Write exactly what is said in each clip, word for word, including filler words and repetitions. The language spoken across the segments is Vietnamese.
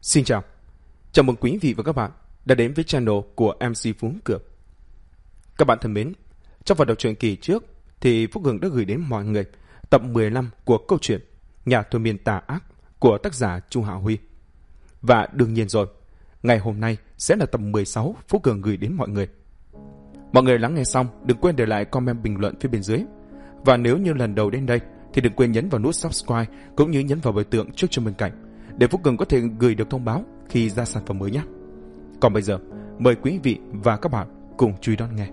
Xin chào, chào mừng quý vị và các bạn đã đến với channel của em xê Phú Cường. Các bạn thân mến, trong phần đọc truyện kỳ trước thì Phú Cường đã gửi đến mọi người tập mười lăm của câu chuyện Nhà thôi miên tà ác của tác giả Chu Hạ Huy. Và đương nhiên rồi, ngày hôm nay sẽ là tập mười sáu Phú Cường gửi đến mọi người. Mọi người lắng nghe xong đừng quên để lại comment bình luận phía bên dưới. Và nếu như lần đầu đến đây thì đừng quên nhấn vào nút subscribe cũng như nhấn vào biểu tượng trước cho bên cạnh để Phú Cường có thể gửi được thông báo khi ra sản phẩm mới nhé. Còn bây giờ, mời quý vị và các bạn cùng chú ý đón nghe.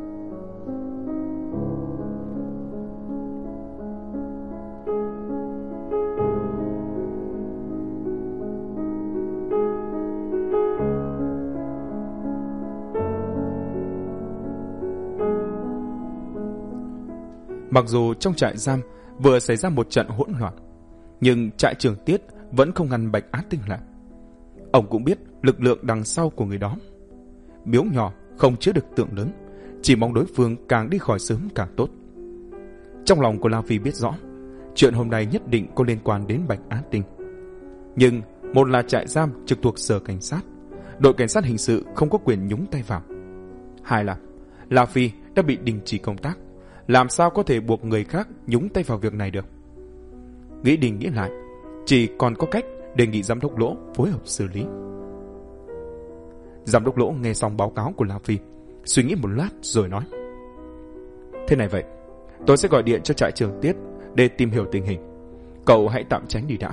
Mặc dù trong trại giam vừa xảy ra một trận hỗn loạn, nhưng trại trưởng Tiết vẫn không ngăn Bạch Á Tinh lại. Ông cũng biết lực lượng đằng sau của người đó. Miếu nhỏ không chứa được tượng lớn, chỉ mong đối phương càng đi khỏi sớm càng tốt. Trong lòng của La Phi biết rõ, chuyện hôm nay nhất định có liên quan đến Bạch Á Tinh. Nhưng một là trại giam trực thuộc sở cảnh sát, đội cảnh sát hình sự không có quyền nhúng tay vào. Hai là La Phi đã bị đình chỉ công tác, làm sao có thể buộc người khác nhúng tay vào việc này được. Nghĩ đi nghĩ lại, chỉ còn có cách đề nghị giám đốc Lỗ phối hợp xử lý. Giám đốc Lỗ nghe xong báo cáo của La Phi, suy nghĩ một lát rồi nói: Thế này vậy, tôi sẽ gọi điện cho trại trưởng Tiết để tìm hiểu tình hình. Cậu hãy tạm tránh đi đã.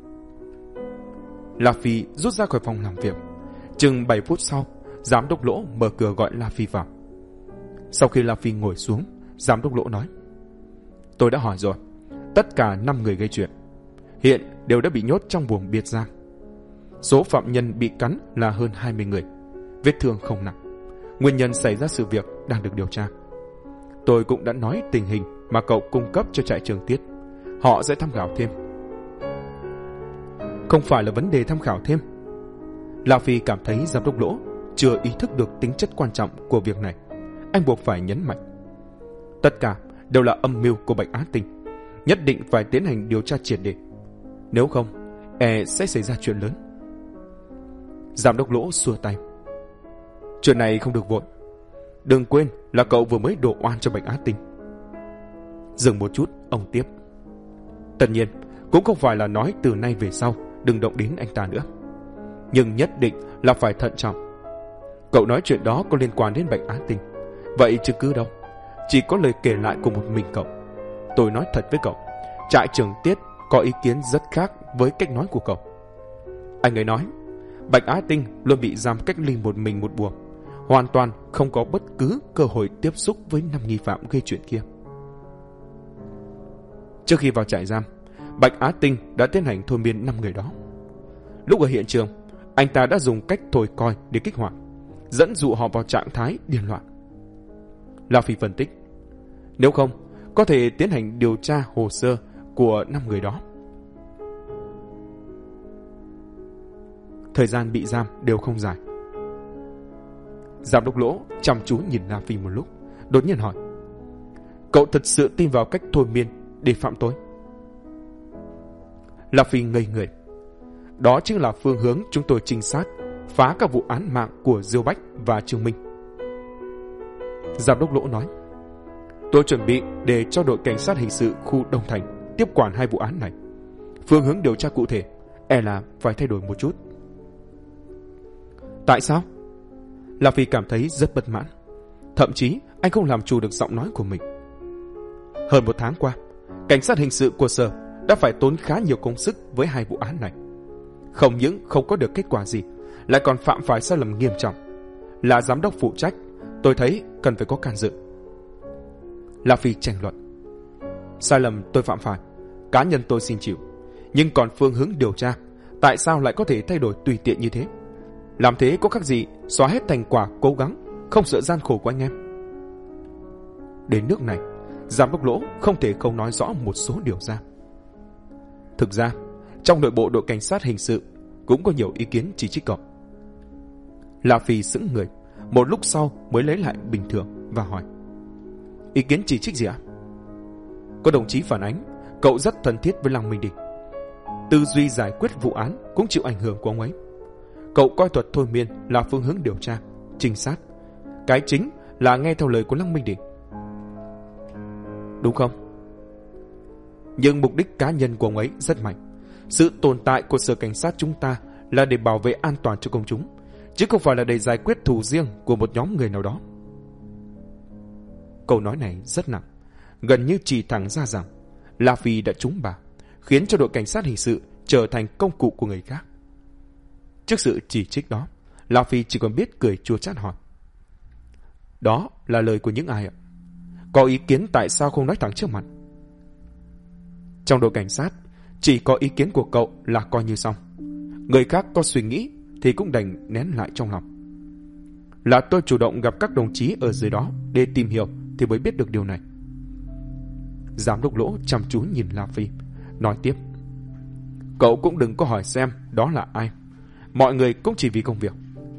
La Phi rút ra khỏi phòng làm việc. Chừng bảy phút sau, giám đốc Lỗ mở cửa gọi La Phi vào. Sau khi La Phi ngồi xuống, giám đốc Lỗ nói: Tôi đã hỏi rồi, tất cả năm người gây chuyện hiện đều đã bị nhốt trong buồng biệt giam. Số phạm nhân bị cắn là hơn hai mươi người, vết thương không nặng. Nguyên nhân xảy ra sự việc đang được điều tra. Tôi cũng đã nói tình hình mà cậu cung cấp cho trại trưởng Tiết. Họ sẽ tham khảo thêm. Không phải là vấn đề tham khảo thêm. La Phi cảm thấy giám đốc Lỗ chưa ý thức được tính chất quan trọng của việc này. Anh buộc phải nhấn mạnh: Tất cả đều là âm mưu của Bạch Á Tinh, nhất định phải tiến hành điều tra triệt để. Nếu không, e sẽ xảy ra chuyện lớn. Giám đốc Lỗ xua tay: Chuyện này không được vội. Đừng quên là cậu vừa mới đổ oan cho Bạch Á Tinh. Dừng một chút, ông tiếp: Tất nhiên, cũng không phải là nói từ nay về sau đừng động đến anh ta nữa. Nhưng nhất định là phải thận trọng. Cậu nói chuyện đó có liên quan đến Bạch Á Tinh, vậy chứng cứ đâu? Chỉ có lời kể lại của một mình cậu. Tôi nói thật với cậu, trại trưởng Tiết có ý kiến rất khác với cách nói của cậu. Anh ấy nói Bạch Á Tinh luôn bị giam cách ly một mình một buồng, hoàn toàn không có bất cứ cơ hội tiếp xúc với năm nghi phạm gây chuyện kia. Trước khi vào trại giam, Bạch Á Tinh đã tiến hành thôi miên năm người đó. Lúc ở hiện trường, anh ta đã dùng cách thổi còi để kích hoạt, dẫn dụ họ vào trạng thái điên loạn. La Phi phân tích: Nếu không, có thể tiến hành điều tra hồ sơ của năm người đó. Thời gian bị giam đều không dài. Giám đốc Lỗ chăm chú nhìn La Phi một lúc, đột nhiên hỏi: Cậu thật sự tin vào cách thôi miên để phạm tội? La Phi ngây người. Đó chính là phương hướng chúng tôi trinh sát phá các vụ án mạng của Diêu Bách và Trương Minh. Giám đốc Lỗ nói: Tôi chuẩn bị để cho đội cảnh sát hình sự khu Đông Thành tiếp quản hai vụ án này. Phương hướng điều tra cụ thể e là phải thay đổi một chút. Tại sao? La Phi cảm thấy rất bất mãn. Thậm chí anh không làm chủ được giọng nói của mình. Hơn một tháng qua, cảnh sát hình sự của sở đã phải tốn khá nhiều công sức với hai vụ án này. Không những không có được kết quả gì, lại còn phạm phải sai lầm nghiêm trọng. Là giám đốc phụ trách, tôi thấy cần phải có can dự. La Phi tranh luận: Sai lầm tôi phạm phải, cá nhân tôi xin chịu. Nhưng còn phương hướng điều tra, tại sao lại có thể thay đổi tùy tiện như thế? Làm thế có khác gì xóa hết thành quả cố gắng, không sợ gian khổ của anh em? Đến nước này, giám đốc Lỗ không thể không nói rõ một số điều ra. Thực ra, trong nội bộ đội cảnh sát hình sự cũng có nhiều ý kiến chỉ trích cậu. La Phi sững người, một lúc sau mới lấy lại bình thường và hỏi: Ý kiến chỉ trích gì ạ? Có đồng chí phản ánh cậu rất thân thiết với Lăng Minh Địch. Tư duy giải quyết vụ án cũng chịu ảnh hưởng của ông ấy. cậu coi thuật thôi miên là phương hướng điều tra, trinh sát. Cái chính là nghe theo lời của Lăng Minh Đỉnh. Đúng không? Nhưng mục đích cá nhân của ông ấy rất mạnh. Sự tồn tại của sở cảnh sát chúng ta là để bảo vệ an toàn cho công chúng, chứ không phải là để giải quyết thù riêng của một nhóm người nào đó. Câu nói này rất nặng, gần như chỉ thẳng ra rằng La Phi đã trúng bà, khiến cho đội cảnh sát hình sự trở thành công cụ của người khác. Trước sự chỉ trích đó, La Phi chỉ còn biết cười chua chát hỏi: Đó là lời của những ai ạ? Có ý kiến tại sao không nói thẳng trước mặt? Trong đội cảnh sát, chỉ có ý kiến của cậu là coi như xong. Người khác có suy nghĩ thì cũng đành nén lại trong lòng. Là tôi chủ động gặp các đồng chí ở dưới đó để tìm hiểu thì mới biết được điều này. Giám đốc Lỗ chăm chú nhìn La Phi, nói tiếp: Cậu cũng đừng có hỏi xem đó là ai. Mọi người cũng chỉ vì công việc.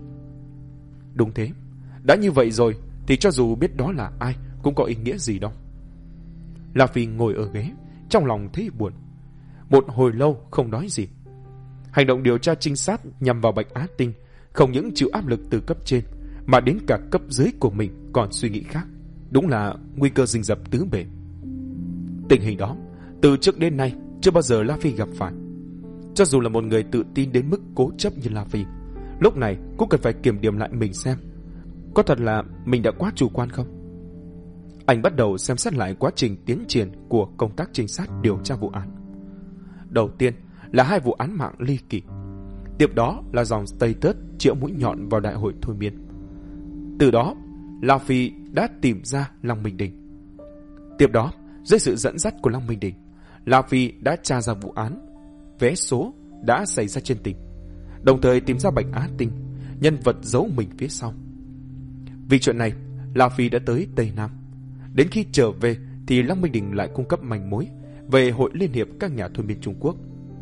Đúng thế. Đã như vậy rồi thì cho dù biết đó là ai cũng có ý nghĩa gì đâu. La Phi ngồi ở ghế, trong lòng thấy buồn. Một hồi lâu không nói gì. Hành động điều tra trinh sát nhằm vào Bạch Á Tinh không những chịu áp lực từ cấp trên, mà đến cả cấp dưới của mình còn suy nghĩ khác. Đúng là nguy cơ rình rập tứ bề. Tình hình đó từ trước đến nay chưa bao giờ La Phi gặp phải. Cho dù là một người tự tin đến mức cố chấp như La Phi, lúc này cũng cần phải kiểm điểm lại mình xem có thật là mình đã quá chủ quan không. Anh bắt đầu xem xét lại quá trình tiến triển của công tác trinh sát điều tra vụ án. Đầu tiên là hai vụ án mạng ly kỳ. Tiếp đó là dòng status chĩa mũi nhọn vào đại hội thôi miên. Từ đó, La Phi đã tìm ra Lăng Minh Đỉnh. Tiếp đó, dưới sự dẫn dắt của Lăng Minh Đỉnh, La Phi đã tra ra vụ án vé số đã xảy ra trên tỉnh, đồng thời tìm ra Bạch Á Tinh, nhân vật giấu mình phía sau. Vì chuyện này, La Phi đã tới Tây Nam. Đến khi trở về thì Lăng Minh Đỉnh lại cung cấp manh mối về Hội Liên hiệp các nhà thôi miên Trung Quốc.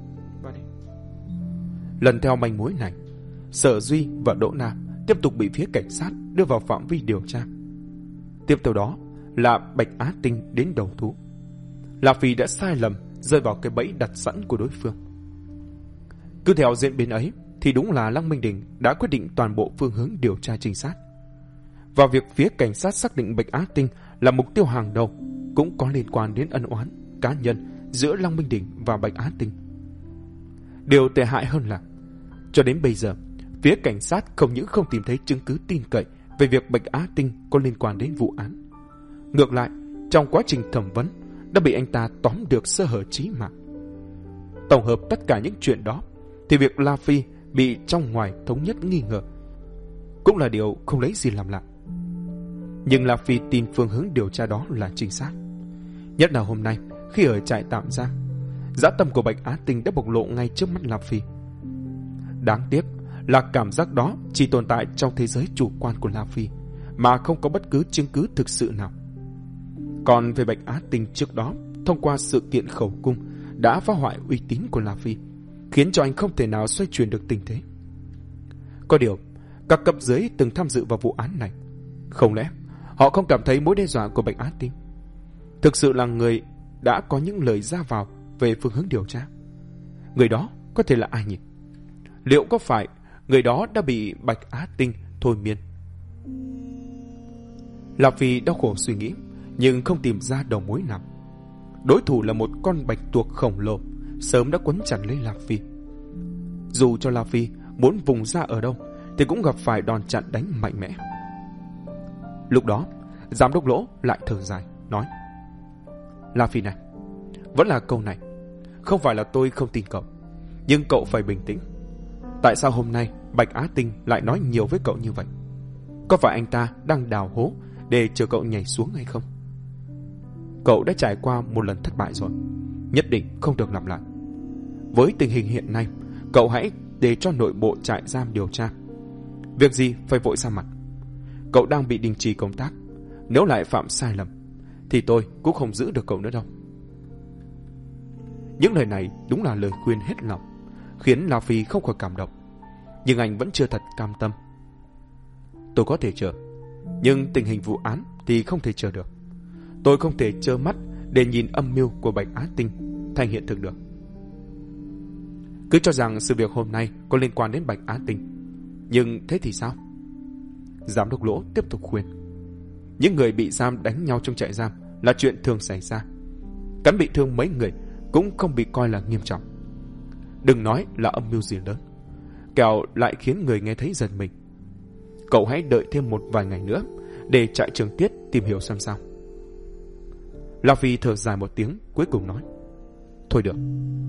Lần theo manh mối này, Sở Duy và Đỗ Na tiếp tục bị phía cảnh sát đưa vào phạm vi điều tra. Tiếp theo đó là Bạch Á Tinh đến đầu thú. La Phi đã sai lầm rơi vào cái bẫy đặt sẵn của đối phương. Cứ theo diễn biến ấy thì đúng là Lăng Minh Đỉnh đã quyết định toàn bộ phương hướng điều tra trinh sát. Và việc phía cảnh sát xác định Bạch Á Tinh là mục tiêu hàng đầu cũng có liên quan đến ân oán cá nhân giữa Lăng Minh Đỉnh và Bạch Á Tinh. Điều tệ hại hơn là cho đến bây giờ, phía cảnh sát không những không tìm thấy chứng cứ tin cậy về việc Bạch Á Tinh có liên quan đến vụ án. Ngược lại, trong quá trình thẩm vấn đã bị anh ta tóm được sơ hở chí mạng. Tổng hợp tất cả những chuyện đó thì việc La Phi bị trong ngoài thống nhất nghi ngờ cũng là điều không lấy gì làm lạ. Nhưng La Phi tin phương hướng điều tra đó là chính xác. Nhất là hôm nay khi ở trại tạm giam, dã tâm của Bạch Á Tinh đã bộc lộ ngay trước mắt La Phi. Đáng tiếc là cảm giác đó chỉ tồn tại trong thế giới chủ quan của La Phi, mà không có bất cứ chứng cứ thực sự nào. Còn về Bạch Á Tinh trước đó, thông qua sự kiện khẩu cung đã phá hoại uy tín của La Phi, khiến cho anh không thể nào xoay chuyển được tình thế. Có điều, các cấp dưới từng tham dự vào vụ án này, không lẽ họ không cảm thấy mối đe dọa của Bạch Á Tinh thực sự là người đã có những lời ra vào về phương hướng điều tra? Người đó có thể là ai nhỉ? Liệu có phải người đó đã bị Bạch Á Tinh thôi miên? La Phi đau khổ suy nghĩ, nhưng không tìm ra đầu mối nào. Đối thủ là một con bạch tuộc khổng lồ, sớm đã quấn chặt lấy La Phi. Dù cho La Phi muốn vùng ra ở đâu thì cũng gặp phải đòn chặn đánh mạnh mẽ. Lúc đó, giám đốc Lỗ lại thở dài, nói: La Phi này, vẫn là câu này. Không phải là tôi không tin cậu, nhưng cậu phải bình tĩnh. Tại sao hôm nay Bạch Á Tinh lại nói nhiều với cậu như vậy? Có phải anh ta đang đào hố để chờ cậu nhảy xuống hay không? Cậu đã trải qua một lần thất bại rồi, nhất định không được lặp lại. Với tình hình hiện nay, cậu hãy để cho nội bộ trại giam điều tra. Việc gì phải vội ra mặt. Cậu đang bị đình chỉ công tác, nếu lại phạm sai lầm thì tôi cũng không giữ được cậu nữa đâu. Những lời này đúng là lời khuyên hết lòng, khiến La Phi không khỏi cảm động. Nhưng anh vẫn chưa thật cam tâm. Tôi có thể chờ, nhưng tình hình vụ án thì không thể chờ được. Tôi không thể trơ mắt để nhìn âm mưu của Bạch Á Tinh thành hiện thực được. Cứ cho rằng sự việc hôm nay có liên quan đến Bạch Á Tinh, Nhưng thế thì sao? Giám đốc Lỗ tiếp tục khuyên. Những người bị giam đánh nhau trong trại giam là chuyện thường xảy ra. Cắn bị thương mấy người cũng không bị coi là nghiêm trọng. Đừng nói là âm mưu gì lớn, kẻo lại khiến người nghe thấy giật mình. Cậu hãy đợi thêm một vài ngày nữa để trại trưởng Tiết tìm hiểu xem sao. La Phi thở dài một tiếng, cuối cùng nói: Thôi được.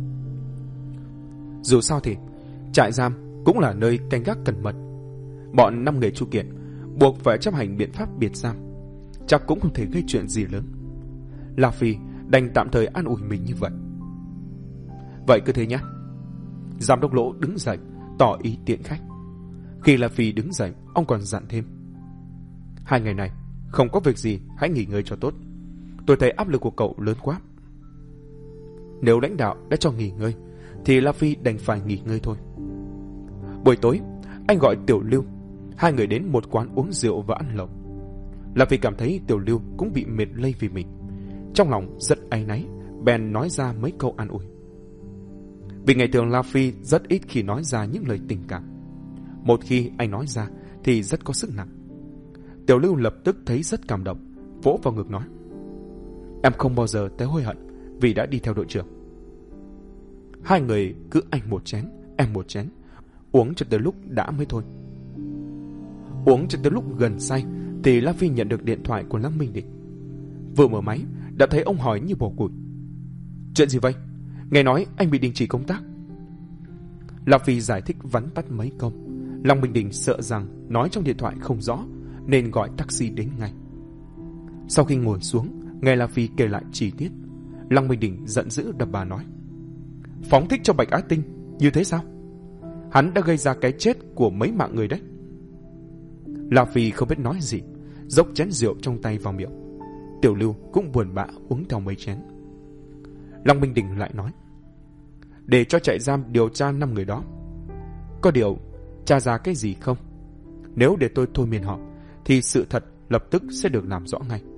Dù sao thì trại giam cũng là nơi canh gác cẩn mật. Bọn năm người Chu Kiện buộc phải chấp hành biện pháp biệt giam, chắc cũng không thể gây chuyện gì lớn. La Phi đành tạm thời an ủi mình như vậy. Vậy cứ thế nhé. Giám đốc Lỗ đứng dậy tỏ ý tiễn khách. Khi La Phi đứng dậy, ông còn dặn thêm: Hai ngày này không có việc gì, hãy nghỉ ngơi cho tốt. Tôi thấy áp lực của cậu lớn quá. Nếu lãnh đạo đã cho nghỉ ngơi thì La Phi đành phải nghỉ ngơi thôi. Buổi tối, anh gọi Tiểu Lưu. Hai người đến một quán uống rượu và ăn lẩu. La Phi cảm thấy Tiểu Lưu cũng bị mệt lây vì mình. Trong lòng rất áy náy, bèn nói ra mấy câu an ủi. Vì ngày thường La Phi rất ít khi nói ra những lời tình cảm. Một khi anh nói ra thì rất có sức nặng. Tiểu Lưu lập tức thấy rất cảm động, vỗ vào ngực nói: Em không bao giờ thấy hối hận vì đã đi theo đội trưởng. Hai người cứ anh một chén, em một chén, uống cho tới lúc đã mới thôi. Uống cho tới lúc gần say thì La Phi nhận được điện thoại của Lăng Minh Định. Vừa mở máy đã thấy ông hỏi như bỏ củi: Chuyện gì vậy? Nghe nói anh bị đình chỉ công tác. La Phi giải thích vắn tắt mấy câu. Lăng Minh Định sợ rằng nói trong điện thoại không rõ nên gọi taxi đến ngay. Sau khi ngồi xuống nghe La Phi kể lại chi tiết, Lăng Minh Định giận dữ đập bà nói: Phóng thích cho Bạch Á Tinh như thế sao? Hắn đã gây ra cái chết của mấy mạng người đấy. La Phi không biết nói gì, dốc chén rượu trong tay vào miệng. Tiểu Lưu cũng buồn bã uống theo mấy chén. Lăng Minh Định lại nói: Để cho trại giam điều tra năm người đó. Có điều tra ra cái gì không? Nếu để tôi thôi miên họ thì sự thật lập tức sẽ được làm rõ ngay.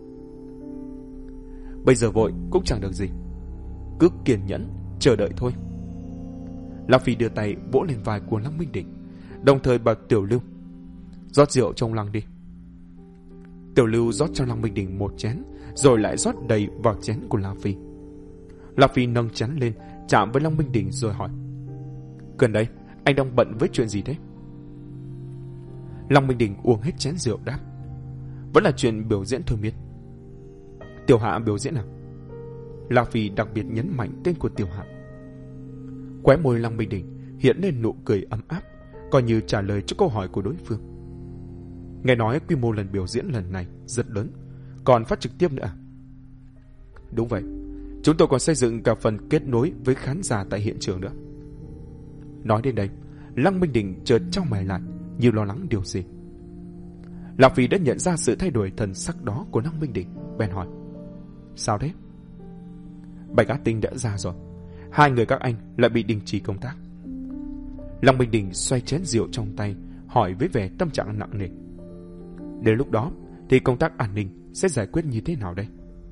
Bây giờ vội cũng chẳng được gì, cứ kiên nhẫn chờ đợi thôi. La Phi đưa tay vỗ lên vai của Lăng Minh Định, đồng thời bảo Tiểu Lưu: Rót rượu trong Lăng đi. Tiểu Lưu rót cho Lăng Minh Định một chén, rồi lại rót đầy vào chén của La Phi. La Phi nâng chén lên chạm với Lăng Minh Định rồi hỏi: Gần đây anh đang bận với chuyện gì thế? Lăng Minh Định uống hết chén rượu đáp: Vẫn là chuyện biểu diễn thôi miết. Tiểu Hạ biểu diễn à? La Phi đặc biệt nhấn mạnh tên của Tiểu Hạ. Khóe môi Lăng Minh Định hiện lên nụ cười ấm áp, coi như trả lời cho câu hỏi của đối phương. Nghe nói quy mô lần biểu diễn lần này rất lớn, còn phát trực tiếp nữa à? Đúng vậy, chúng tôi còn xây dựng cả phần kết nối với khán giả tại hiện trường nữa. Nói đến đây, Lăng Minh Định chợt chau mày lại như lo lắng điều gì. La Phi đã nhận ra sự thay đổi thần sắc đó của Lăng Minh Định, bèn hỏi: Sao thế? Bạch Á Tinh đã ra rồi, hai người các anh lại bị đình chỉ công tác. Lăng Minh Định xoay chén rượu trong tay, hỏi với vẻ tâm trạng nặng nề: Đến lúc đó thì công tác an ninh sẽ giải quyết như thế nào đây?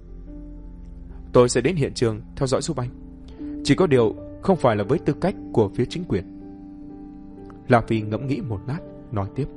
Tôi sẽ đến hiện trường theo dõi giúp anh. Chỉ có điều không phải là với tư cách của phía chính quyền. La Phi ngẫm nghĩ một lát, nói tiếp: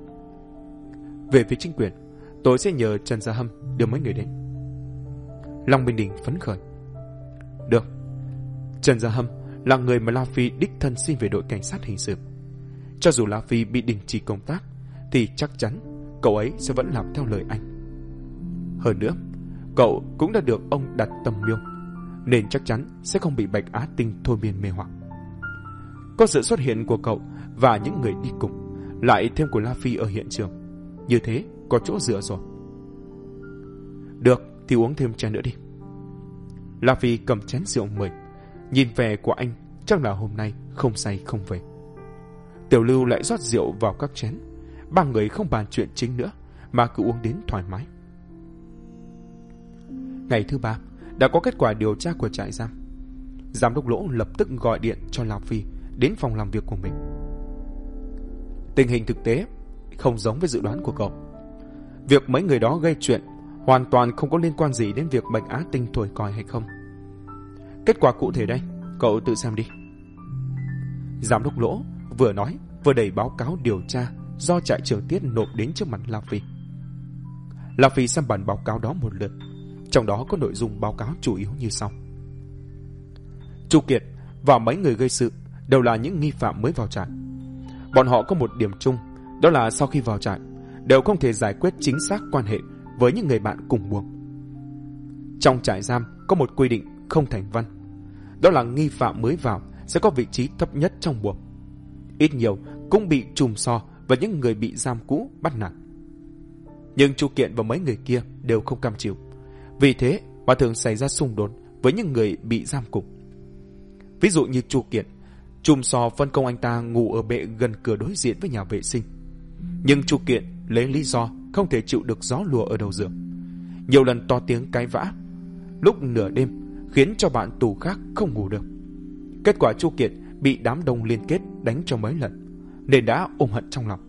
Về phía chính quyền, tôi sẽ nhờ Trần Gia Hâm đưa mấy người đến. Lăng Minh Định phấn khởi: Được. Trần Gia Hâm là người mà La Phi đích thân xin về đội cảnh sát hình sự. Cho dù La Phi bị đình chỉ công tác thì chắc chắn cậu ấy sẽ vẫn làm theo lời anh. Hơn nữa, cậu cũng đã được ông đặt tầm miêu, nên chắc chắn sẽ không bị Bạch Á Tinh thôi miên mê hoặc. Có sự xuất hiện của cậu và những người đi cùng, lại thêm của La Phi ở hiện trường, như thế có chỗ dựa rồi. Được, thì uống thêm chén nữa đi. La Phi cầm chén rượu mời. Nhìn vẻ của anh chắc là hôm nay không say không về. Tiểu Lưu lại rót rượu vào các chén. Ba người không bàn chuyện chính nữa mà cứ uống đến thoải mái. Ngày thứ ba đã có kết quả điều tra của trại giam. Giám đốc Lỗ lập tức gọi điện cho La Phi đến phòng làm việc của mình. Tình hình thực tế không giống với dự đoán của cậu. Việc mấy người đó gây chuyện hoàn toàn không có liên quan gì đến việc Bạch Á Tinh thổi còi hay không. Kết quả cụ thể đây, cậu tự xem đi. Giám đốc Lỗ vừa nói vừa đẩy báo cáo điều tra do trại trưởng Tiết nộp đến trước mặt La Phi. La Phi xem bản báo cáo đó một lượt, trong đó có nội dung báo cáo chủ yếu như sau. Chu Kiệt và mấy người gây sự đều là những nghi phạm mới vào trại. Bọn họ có một điểm chung, đó là sau khi vào trại đều không thể giải quyết chính xác quan hệ với những người bạn cùng buồng. Trong trại giam có một quy định không thành văn, đó là nghi phạm mới vào sẽ có vị trí thấp nhất trong buồng, ít nhiều cũng bị chùm xò và những người bị giam cũ bắt nạt. Nhưng Chu Kiện và mấy người kia đều không cam chịu, vì thế mà thường xảy ra xung đột với những người bị giam cùng. Ví dụ như Chu Kiện, chùm xò phân công anh ta ngủ ở bệ gần cửa đối diện với nhà vệ sinh, nhưng Chu Kiện lấy lý do không thể chịu được gió lùa ở đầu giường, nhiều lần to tiếng cãi vã lúc nửa đêm, khiến cho bạn tù khác không ngủ được. Kết quả Chu Kiện bị đám đông liên kết đánh cho mấy lần, nên đã ôm hận trong lòng.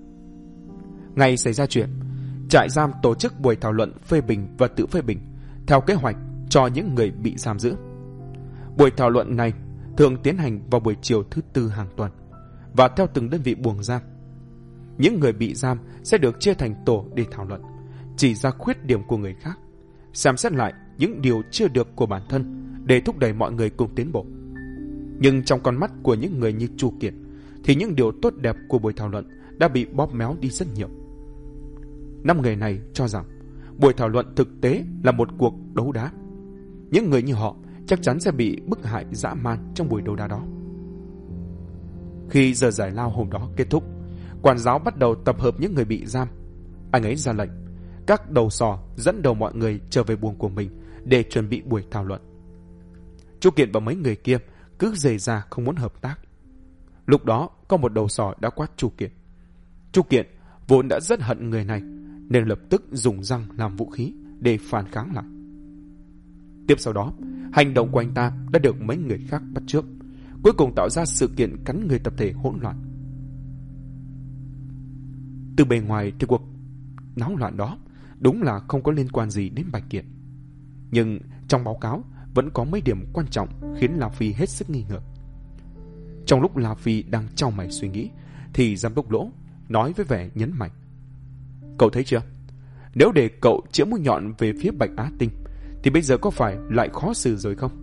Ngày xảy ra chuyện, trại giam tổ chức buổi thảo luận phê bình và tự phê bình theo kế hoạch cho những người bị giam giữ. Buổi thảo luận này thường tiến hành vào buổi chiều thứ tư hàng tuần và theo từng đơn vị buồng giam. Những người bị giam sẽ được chia thành tổ để thảo luận, chỉ ra khuyết điểm của người khác, xem xét lại những điều chưa được của bản thân để thúc đẩy mọi người cùng tiến bộ. Nhưng trong con mắt của những người như Chu Kiệt thì những điều tốt đẹp của buổi thảo luận đã bị bóp méo đi rất nhiều. Năm người này cho rằng buổi thảo luận thực tế là một cuộc đấu đá. Những người như họ chắc chắn sẽ bị bức hại dã man trong buổi đấu đá đó. Khi giờ giải lao hôm đó kết thúc, quản giáo bắt đầu tập hợp những người bị giam. Anh ấy ra lệnh các đầu sò dẫn đầu mọi người trở về buồng của mình để chuẩn bị buổi thảo luận. Chu Kiện và mấy người kia cứ rề ra không muốn hợp tác. Lúc đó có một đầu sò đã quát Chu Kiện. Chu Kiện vốn đã rất hận người này nên lập tức dùng răng làm vũ khí để phản kháng lại. Tiếp sau đó, hành động của anh ta đã được mấy người khác bắt chước, cuối cùng tạo ra sự kiện cắn người tập thể hỗn loạn. Từ bề ngoài thì cuộc náo loạn đó đúng là không có liên quan gì đến Bạch Kiệt, nhưng trong báo cáo vẫn có mấy điểm quan trọng khiến La Phi hết sức nghi ngờ. Trong lúc La Phi đang chau mày suy nghĩ thì giám đốc Lỗ nói với vẻ nhấn mạnh: Cậu thấy chưa? Nếu để cậu chĩa mũi nhọn về phía Bạch Á Tinh thì bây giờ có phải lại khó xử rồi không?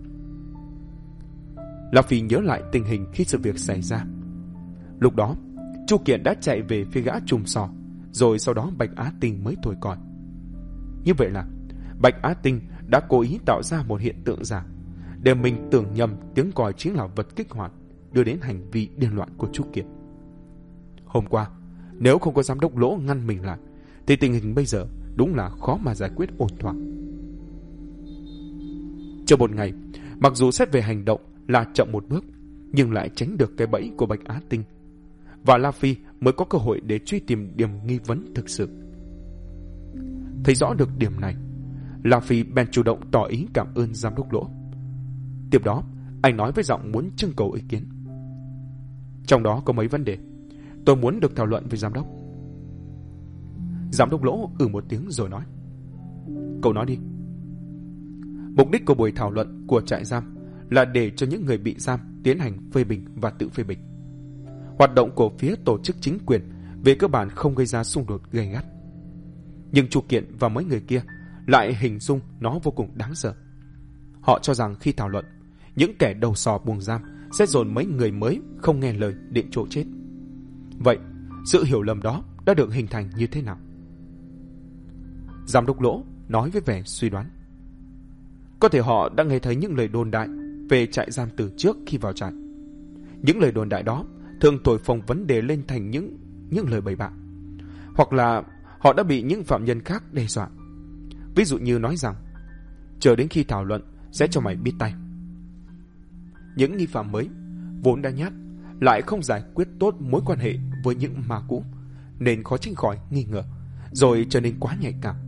La Phi nhớ lại tình hình khi sự việc xảy ra. Lúc đó Chu Kiện đã chạy về phía gã trùm sò, rồi sau đó Bạch Á Tinh mới thổi còi. Như vậy là Bạch Á Tinh đã cố ý tạo ra một hiện tượng giả để mình tưởng nhầm tiếng còi chính là vật kích hoạt đưa đến hành vi điên loạn của Chu Kiện. Hôm qua, nếu không có giám đốc Lỗ ngăn mình lại thì tình hình bây giờ đúng là khó mà giải quyết ổn thỏa. Chờ một ngày, mặc dù xét về hành động là chậm một bước, nhưng lại tránh được cái bẫy của Bạch Á Tinh, và La Phi mới có cơ hội để truy tìm điểm nghi vấn thực sự. Thấy rõ được điểm này, La Phi bèn chủ động tỏ ý cảm ơn giám đốc Lỗ. Tiếp đó, anh nói với giọng muốn trưng cầu ý kiến: Trong đó có mấy vấn đề tôi muốn được thảo luận với giám đốc. Giám đốc Lỗ ừ một tiếng rồi nói: Cậu nói đi. Mục đích của buổi thảo luận của trại giam là để cho những người bị giam tiến hành phê bình và tự phê bình. Hoạt động của phía tổ chức chính quyền về cơ bản không gây ra xung đột gay gắt. Nhưng Chu Kiện và mấy người kia lại hình dung nó vô cùng đáng sợ. Họ cho rằng khi thảo luận, những kẻ đầu sò buồng giam sẽ dồn mấy người mới không nghe lời đến chỗ chết. Vậy, sự hiểu lầm đó đã được hình thành như thế nào? Giám đốc Lỗ nói với vẻ suy đoán: Có thể họ đã nghe thấy những lời đồn đại về trại giam từ trước khi vào trại. Những lời đồn đại đó thường thổi phồng vấn đề lên thành những những lời bậy bạ, hoặc là họ đã bị những phạm nhân khác đe dọa. Ví dụ như nói rằng chờ đến khi thảo luận sẽ cho mày biết tay. Những nghi phạm mới vốn đã nhát, lại không giải quyết tốt mối quan hệ với những ma cũ, nên khó tránh khỏi nghi ngờ, rồi trở nên quá nhạy cảm.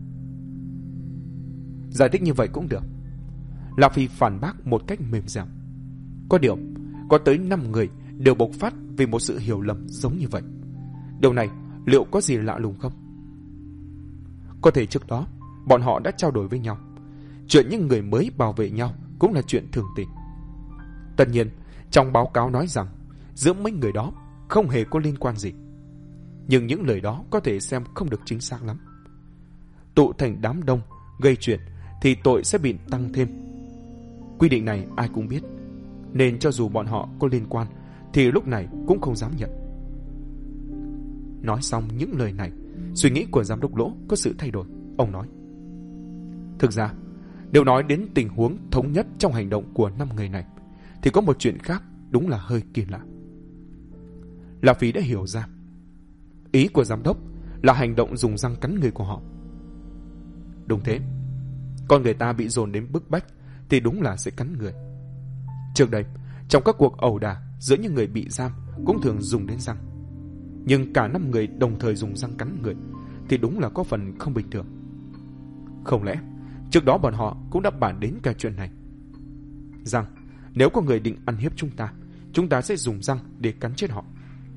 Giải thích như vậy cũng được. La Phi phản bác một cách mềm dẻo. Có điều, có tới năm người đều bộc phát vì một sự hiểu lầm giống như vậy. Điều này liệu có gì lạ lùng không? Có thể trước đó bọn họ đã trao đổi với nhau. Chuyện những người mới bảo vệ nhau cũng là chuyện thường tình. Tất nhiên, trong báo cáo nói rằng giữa mấy người đó không hề có liên quan gì. Nhưng những lời đó có thể xem không được chính xác lắm. Tụ thành đám đông, gây chuyện thì tội sẽ bị tăng thêm. Quy định này ai cũng biết, nên cho dù bọn họ có liên quan thì lúc này cũng không dám nhận. Nói xong những lời này, suy nghĩ của giám đốc Lỗ có sự thay đổi. Ông nói: thực ra, nếu nói đến tình huống thống nhất trong hành động của năm người này, thì có một chuyện khác đúng là hơi kỳ lạ. La Phi đã hiểu ra. Ý của giám đốc là hành động dùng răng cắn người của họ. Đúng thế. Con người ta bị dồn đến bức bách thì đúng là sẽ cắn người. Trước đây, trong các cuộc ẩu đả giữa những người bị giam cũng thường dùng đến răng. Nhưng cả năm người đồng thời dùng răng cắn người thì đúng là có phần không bình thường. Không lẽ trước đó bọn họ cũng đã bàn đến cả chuyện này, rằng nếu có người định ăn hiếp chúng ta, chúng ta sẽ dùng răng để cắn chết họ.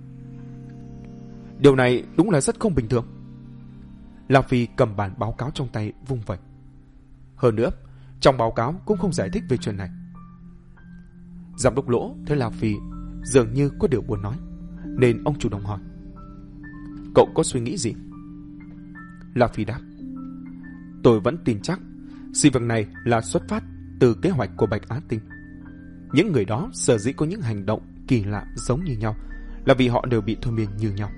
Điều này đúng là rất không bình thường. La Phi cầm bản báo cáo trong tay vung vẩy. Hơn nữa, trong báo cáo cũng không giải thích về chuyện này. Giám đốc Lỗ thấy La Phi dường như có điều buồn nói, nên ông chủ động hỏi: cậu có suy nghĩ gì? La Phi đáp: tôi vẫn tin chắc sự việc này là xuất phát từ kế hoạch của Bạch Á Tinh. Những người đó sở dĩ có những hành động kỳ lạ giống như nhau là vì họ đều bị thôi miên như nhau.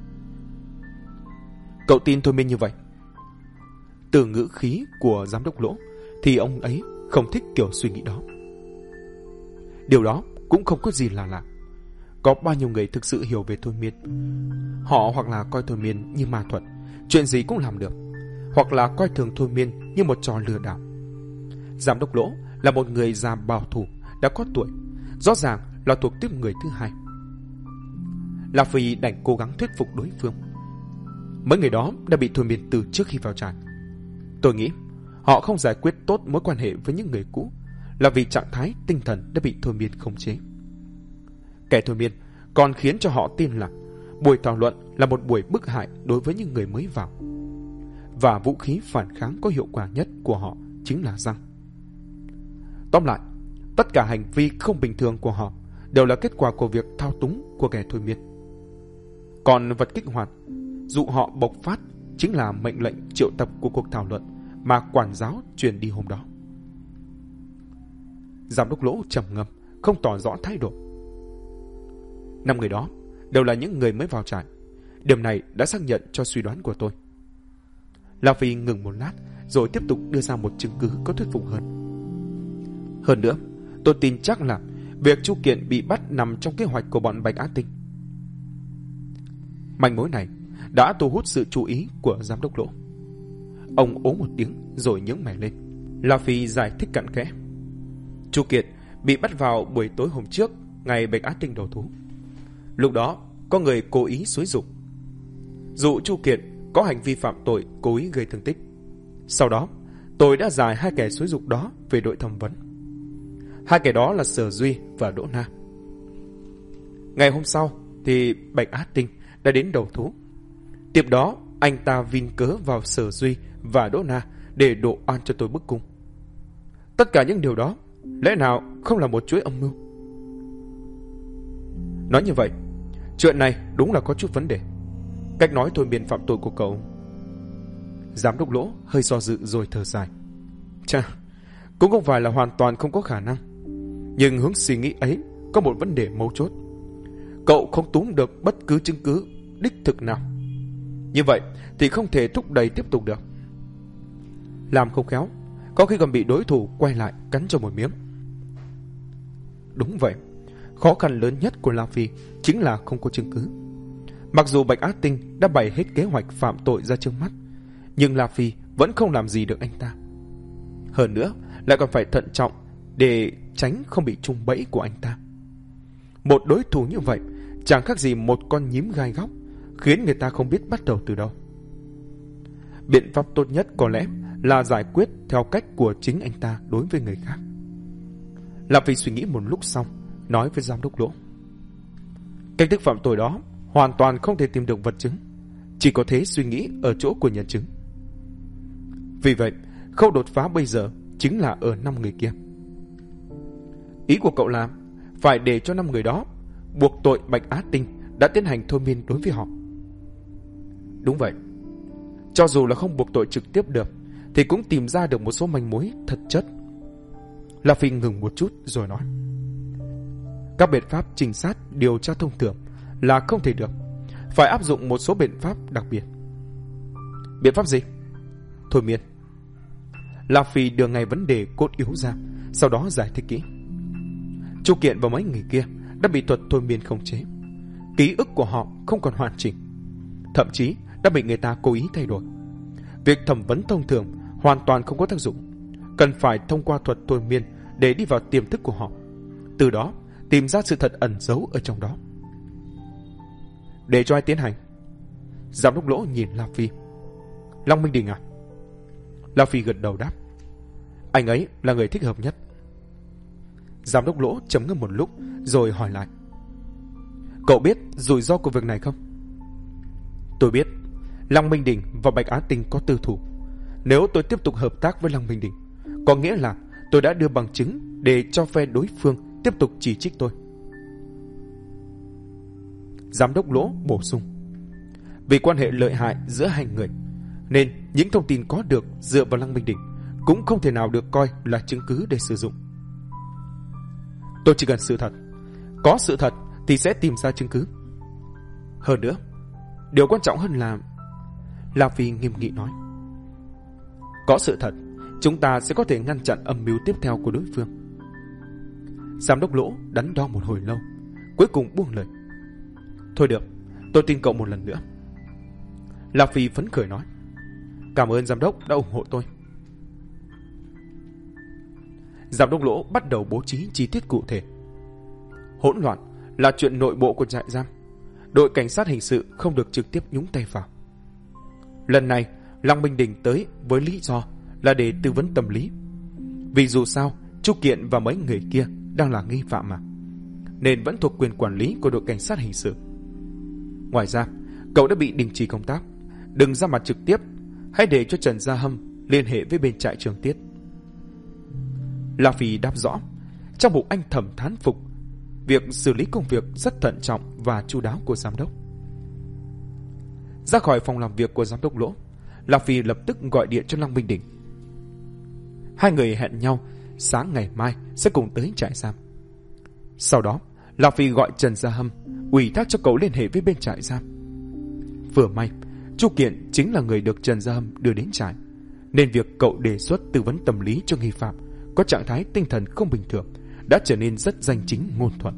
Cậu tin thôi miên như vậy? Từ ngữ khí của giám đốc Lỗ thì ông ấy không thích kiểu suy nghĩ đó. Điều đó cũng không có gì là lạ. Có bao nhiêu người thực sự hiểu về thôi miên. Họ hoặc là coi thôi miên như ma thuật, chuyện gì cũng làm được, hoặc là coi thường thôi miên như một trò lừa đảo. Giám đốc Lỗ là một người già bảo thủ, đã có tuổi, rõ ràng là thuộc tiếp người thứ hai. La Phi đành cố gắng thuyết phục đối phương. Mấy người đó đã bị thôi miên từ trước khi vào trại. Tôi nghĩ họ không giải quyết tốt mối quan hệ với những người cũ là vì trạng thái tinh thần đã bị thôi miên khống chế. Kẻ thôi miên còn khiến cho họ tin là buổi thảo luận là một buổi bức hại đối với những người mới vào, và vũ khí phản kháng có hiệu quả nhất của họ chính là răng. Tóm lại, tất cả hành vi không bình thường của họ đều là kết quả của việc thao túng của kẻ thôi miên. Còn vật kích hoạt dụ họ bộc phát chính là mệnh lệnh triệu tập của cuộc thảo luận mà quản giáo truyền đi hôm đó. Giám đốc Lỗ trầm ngâm, không tỏ rõ thái độ. Năm người đó đều là những người mới vào trại. Điểm này đã xác nhận cho suy đoán của tôi. La Phi ngừng một lát rồi tiếp tục đưa ra một chứng cứ có thuyết phục hơn. Hơn nữa, tôi tin chắc là việc Chu Kiện bị bắt nằm trong kế hoạch của bọn Bạch Á Tinh. Manh mối này đã thu hút sự chú ý của giám đốc Lỗ. Ông ố một tiếng rồi nhướng mày lên. La Phi giải thích cặn kẽ. Chu Kiện bị bắt vào buổi tối hôm trước, ngày Bạch Á Tinh đầu thú. Lúc đó có người cố ý xúi giục, dụ Chu Kiện có hành vi phạm tội cố ý gây thương tích. Sau đó tôi đã giải hai kẻ xúi giục đó về đội thẩm vấn. Hai kẻ đó là Sở Duy và Đỗ Na. Ngày hôm sau thì Bạch Á Tinh đã đến đầu thú. Tiếp đó anh ta vin cớ vào Sở Duy và Đỗ Na để đổ oan cho tôi bức cung. Tất cả những điều đó lẽ nào không là một chuỗi âm mưu? Nói như vậy, chuyện này đúng là có chút vấn đề. Cách nói thôi miên phạm tội của cậu. Giám đốc Lỗ hơi do dự rồi thở dài. Chà, cũng không phải là hoàn toàn không có khả năng. Nhưng hướng suy nghĩ ấy có một vấn đề mấu chốt. Cậu không túm được bất cứ chứng cứ đích thực nào. Như vậy thì không thể thúc đẩy tiếp tục được. Làm không khéo, có khi còn bị đối thủ quay lại cắn cho một miếng. Đúng vậy, khó khăn lớn nhất của La Phi chính là không có chứng cứ. Mặc dù Bạch Á Tinh đã bày hết kế hoạch phạm tội ra trước mắt, nhưng La Phi vẫn không làm gì được anh ta. Hơn nữa, lại còn phải thận trọng để tránh không bị trung bẫy của anh ta. Một đối thủ như vậy chẳng khác gì một con nhím gai góc, khiến người ta không biết bắt đầu từ đâu. Biện pháp tốt nhất có lẽ là giải quyết theo cách của chính anh ta đối với người khác. La Phi suy nghĩ một lúc xong, nói với giám đốc Lỗ. Cách thức phạm tội đó hoàn toàn không thể tìm được vật chứng, chỉ có thể suy nghĩ ở chỗ của nhân chứng. Vì vậy, khâu đột phá bây giờ chính là ở năm người kia. Ý của cậu là phải để cho năm người đó buộc tội Bạch Á Tinh đã tiến hành thôi miên đối với họ. Đúng vậy. Cho dù là không buộc tội trực tiếp được thì cũng tìm ra được một số manh mối thật chất. La Phi ngừng một chút rồi nói: Các biện pháp trinh sát điều tra thông thường là không thể được, phải áp dụng một số biện pháp đặc biệt. Biện pháp gì? Thôi miên. La Phi đưa ngay vấn đề cốt yếu ra, sau đó giải thích kỹ. Chu Kiện và mấy người kia đã bị thuật thôi miên khống chế. Ký ức của họ không còn hoàn chỉnh, thậm chí đã bị người ta cố ý thay đổi. Việc thẩm vấn thông thường hoàn toàn không có tác dụng, cần phải thông qua thuật thôi miên để đi vào tiềm thức của họ, từ đó tìm ra sự thật ẩn giấu ở trong đó. Để cho ai tiến hành? Giám đốc Lỗ nhìn La Phi. Long Minh Đình à? La Phi gật đầu đáp: Anh ấy là người thích hợp nhất. Giám đốc Lỗ trầm ngâm một lúc rồi hỏi lại: Cậu biết rủi ro của việc này không? Tôi biết. Long Minh Đình và Bạch Á Tinh có tư thủ. Nếu tôi tiếp tục hợp tác với Long Minh Đình, có nghĩa là tôi đã đưa bằng chứng để cho phe đối phương tiếp tục chỉ trích tôi. Giám đốc Lỗ bổ sung: Vì quan hệ lợi hại giữa hai người, nên những thông tin có được dựa vào Long Minh Đình cũng không thể nào được coi là chứng cứ để sử dụng. Tôi chỉ cần sự thật. Có sự thật thì sẽ tìm ra chứng cứ. Hơn nữa, điều quan trọng hơn là... La Phi nghiêm nghị nói: Có sự thật, chúng ta sẽ có thể ngăn chặn âm mưu tiếp theo của đối phương. Giám đốc Lỗ đắn đo một hồi lâu, cuối cùng buông lời: Thôi được, tôi tin cậu một lần nữa. La Phi phấn khởi nói: Cảm ơn giám đốc đã ủng hộ tôi. Giám đốc Lỗ bắt đầu bố trí chi tiết cụ thể. Hỗn loạn là chuyện nội bộ của trại giam, đội cảnh sát hình sự không được trực tiếp nhúng tay vào. Lần này Long Minh Đình tới với lý do là để tư vấn tâm lý, vì dù sao Chu Kiện và mấy người kia đang là nghi phạm mà, nên vẫn thuộc quyền quản lý của đội cảnh sát hình sự. Ngoài ra, cậu đã bị đình chỉ công tác, đừng ra mặt trực tiếp, hãy để cho Trần Gia Hâm liên hệ với bên trại Trường Tiết. La Phi đáp rõ, trong bụng anh thầm thán phục việc xử lý công việc rất thận trọng và chu đáo của giám đốc. Ra khỏi phòng làm việc của giám đốc Lỗ, La Phi lập tức gọi điện cho Long Minh Đình. Hai người hẹn nhau sáng ngày mai sẽ cùng tới trại giam. Sau đó, La Phi gọi Trần Gia Hâm, ủy thác cho cậu liên hệ với bên trại giam. Vừa may, Chu Kiện chính là người được Trần Gia Hâm đưa đến trại, nên việc cậu đề xuất tư vấn tâm lý cho nghi phạm có trạng thái tinh thần không bình thường đã trở nên rất danh chính ngôn thuận.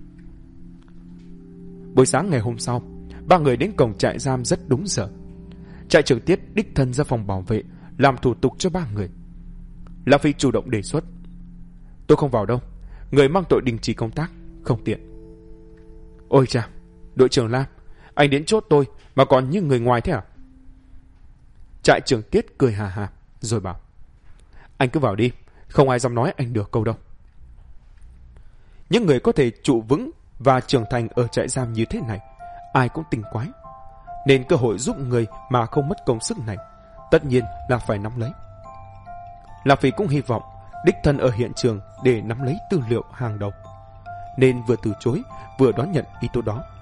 Buổi sáng ngày hôm sau, ba người đến cổng trại giam rất đúng giờ. Trại trưởng Tiết đích thân ra phòng bảo vệ làm thủ tục cho ba người. La Phi chủ động đề xuất: Tôi không vào đâu, người mang tội đình chỉ công tác không tiện. Ôi chà, đội trưởng Lam, anh đến chốt tôi mà còn như người ngoài thế à? Trại trưởng Tiết cười hà hà rồi bảo: Anh cứ vào đi, không ai dám nói anh được câu đâu. Những người có thể trụ vững và trưởng thành ở trại giam như thế này, ai cũng tinh quái, nên cơ hội giúp người mà không mất công sức này tất nhiên là phải nắm lấy. La Phi cũng hy vọng đích thân ở hiện trường để nắm lấy tư liệu hàng đầu, nên vừa từ chối vừa đón nhận ý tốt đó.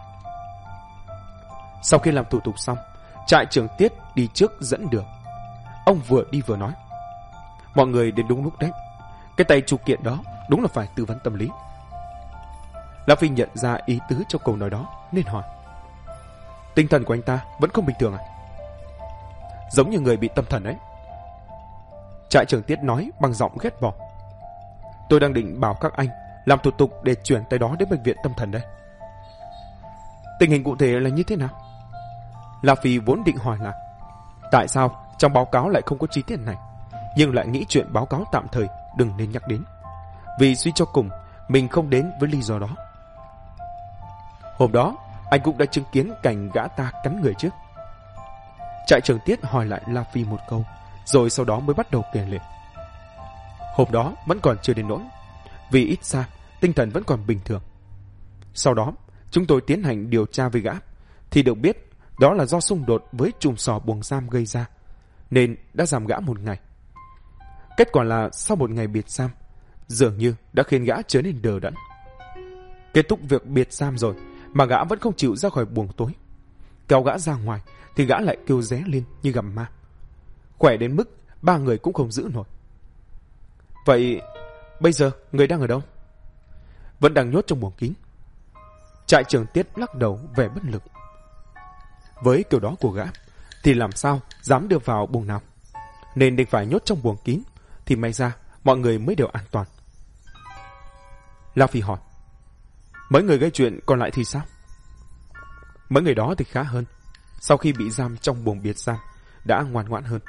Sau khi làm thủ tục xong, trại trưởng Tiết đi trước dẫn đường. Ông vừa đi vừa nói: Mọi người đến đúng lúc đấy, cái tay Chu Kiện đó đúng là phải tư vấn tâm lý. La Phi nhận ra ý tứ trong câu nói đó nên hỏi: Tinh thần của anh ta vẫn không bình thường à? Giống như người bị tâm thần ấy. Trại trưởng Tiết nói bằng giọng ghét bỏ: Tôi đang định bảo các anh làm thủ tục để chuyển tay đó đến bệnh viện tâm thần đây. Tình hình cụ thể là như thế nào? La Phi vốn định hỏi là tại sao trong báo cáo lại không có chi tiết này, nhưng lại nghĩ chuyện báo cáo tạm thời đừng nên nhắc đến, vì suy cho cùng mình không đến với lý do đó. Hôm đó anh cũng đã chứng kiến cảnh gã ta cắn người trước. Trại trưởng Tiết hỏi lại La Phi một câu, rồi sau đó mới bắt đầu kể lên. Hôm đó vẫn còn chưa đến nỗi, vì ít ra tinh thần vẫn còn bình thường. Sau đó chúng tôi tiến hành điều tra với gã, thì được biết đó là do xung đột với chùm sò buồng giam gây ra, nên đã giam gã một ngày. Kết quả là sau một ngày biệt giam, dường như đã khiến gã trở nên đờ đẫn. Kết thúc việc biệt giam rồi mà gã vẫn không chịu ra khỏi buồng tối. Kéo gã ra ngoài thì gã lại kêu ré lên như gặp ma. Khỏe đến mức ba người cũng không giữ nổi. Vậy bây giờ người đang ở đâu? Vẫn đang nhốt trong buồng kín. Trại trưởng Tiết lắc đầu vẻ bất lực. Với kiểu đó của gã thì làm sao dám đưa vào buồng nào, nên định phải nhốt trong buồng kín thì may ra mọi người mới đều an toàn. La Phi hỏi, mấy người gây chuyện còn lại thì sao? Mấy người đó thì khá hơn. Sau khi bị giam trong buồng biệt giam đã ngoan ngoãn hơn.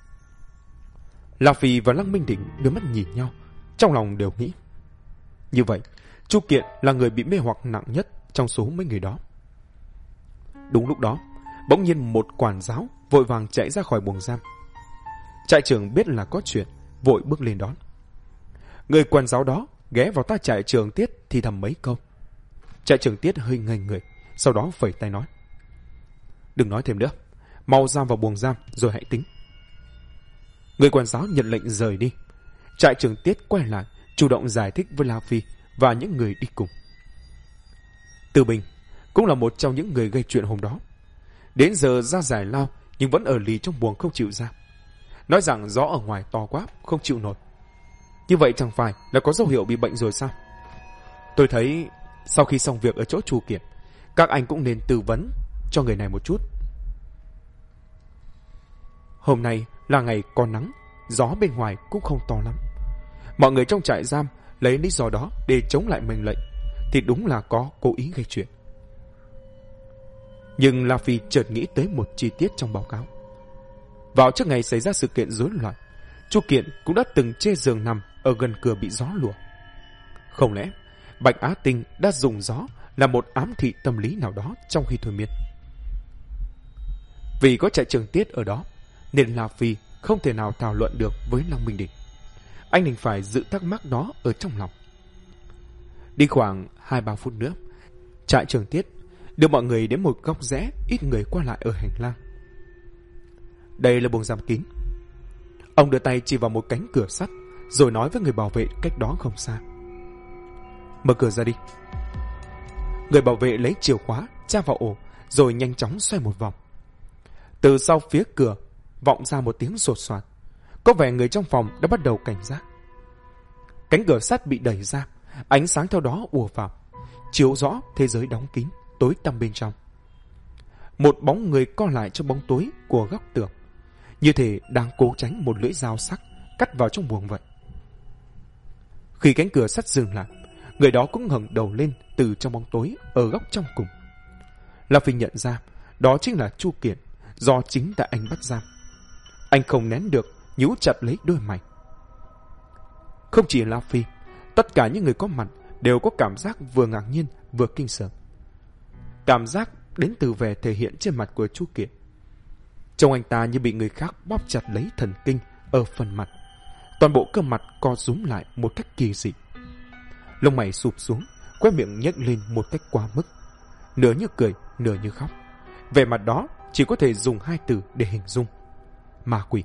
La Phi và Lăng Minh Đỉnh đưa mắt nhìn nhau, trong lòng đều nghĩ, như vậy Chu Kiện là người bị mê hoặc nặng nhất trong số mấy người đó. Đúng lúc đó, bỗng nhiên một quản giáo vội vàng chạy ra khỏi buồng giam. Trại trưởng biết là có chuyện, vội bước lên đón. Người quản giáo đó ghé vào tai trại trưởng Tiết thì thầm mấy câu. Trại trưởng Tiết hơi ngây người, sau đó phẩy tay nói, đừng nói thêm nữa, mau giam vào buồng giam rồi hãy tính. Người quản giáo nhận lệnh rời đi. Trại trưởng Tiết quay lại, chủ động giải thích với La Phi và những người đi cùng. Từ Bình cũng là một trong những người gây chuyện hôm đó. Đến giờ ra giải lao nhưng vẫn ở lì trong buồng không chịu ra. Nói rằng gió ở ngoài to quá, không chịu nổi. Như vậy chẳng phải là có dấu hiệu bị bệnh rồi sao? Tôi thấy sau khi xong việc ở chỗ Chu Kiện, các anh cũng nên tư vấn cho người này một chút. Hôm nay là ngày có nắng, gió bên ngoài cũng không to lắm. Mọi người trong trại giam lấy lý do đó để chống lại mệnh lệnh thì đúng là có cố ý gây chuyện. Nhưng La Phi chợt nghĩ tới một chi tiết trong báo cáo. Vào trước ngày xảy ra sự kiện rối loạn, Chu Kiện cũng đã từng chê giường nằm ở gần cửa bị gió lùa. Không lẽ Bạch Á Tinh đã dùng gió là một ám thị tâm lý nào đó trong khi thôi miên? Vì có trại trưởng Tiết ở đó nên La Phi không thể nào thảo luận được với Lăng Minh Đỉnh. Anh định phải giữ thắc mắc đó ở trong lòng. Đi khoảng hai ba phút nữa, trại trưởng Tiết đưa mọi người đến một góc rẽ ít người qua lại ở hành lang. Đây là buồng giam kín. Ông đưa tay chỉ vào một cánh cửa sắt rồi nói với người bảo vệ cách đó không xa, mở cửa ra đi. Người bảo vệ lấy chìa khóa tra vào ổ rồi nhanh chóng xoay một vòng. Từ sau phía cửa vọng ra một tiếng sột soạt. Có vẻ người trong phòng đã bắt đầu cảnh giác. Cánh cửa sắt bị đẩy ra, ánh sáng theo đó ùa vào, chiếu rõ thế giới đóng kín, tối tăm bên trong. Một bóng người co lại trong bóng tối của góc tường, như thể đang cố tránh một lưỡi dao sắc cắt vào trong buồng vậy. Khi cánh cửa sắt dừng lại, người đó cũng ngẩng đầu lên từ trong bóng tối ở góc trong cùng. La Phi nhận ra đó chính là Chu Kiện, do chính tại anh bắt giam. Anh không nén được, nhíu chặt lấy đôi mày. Không chỉ La Phi, tất cả những người có mặt đều có cảm giác vừa ngạc nhiên vừa kinh sợ. Cảm giác đến từ vẻ thể hiện trên mặt của Chu Kiện. Trông anh ta như bị người khác bóp chặt lấy thần kinh ở phần mặt. Toàn bộ cơ mặt co rúm lại một cách kỳ dị. Lông mày sụp xuống, khóe miệng nhếch lên một cách quá mức, nửa như cười, nửa như khóc. Vẻ mặt đó chỉ có thể dùng hai từ để hình dung: ma quỷ.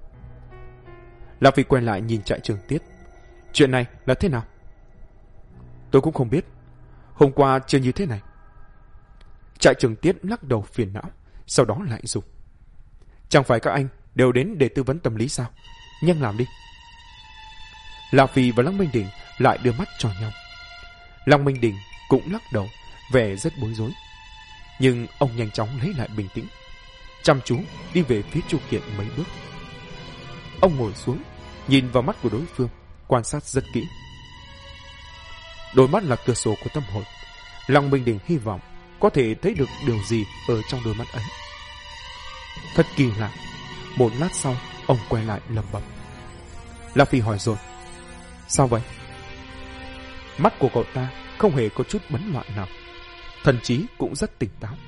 La Phi quay lại nhìn trại trưởng Tiết. Chuyện này là thế nào? Tôi cũng không biết. Hôm qua chưa như thế này. Trại trưởng Tiết lắc đầu phiền não, sau đó lại dục: chẳng phải các anh đều đến để tư vấn tâm lý sao? Nhanh làm đi. La Phi và Lăng Minh Đỉnh lại đưa mắt cho nhau. Lăng Minh Đỉnh cũng lắc đầu, vẻ rất bối rối. Nhưng ông nhanh chóng lấy lại bình tĩnh, chăm chú đi về phía Chu Kiện mấy bước. Ông ngồi xuống, nhìn vào mắt của đối phương, quan sát rất kỹ. Đôi mắt là cửa sổ của tâm hồn. Lăng Minh Đỉnh hy vọng có thể thấy được điều gì ở trong đôi mắt ấy. Thật kỳ lạ. Một lát sau, ông quay lại lẩm bẩm. La Phi hỏi rồi: sao vậy? Mắt của cậu ta không hề có chút bấn loạn nào. Thần trí cũng rất tỉnh táo.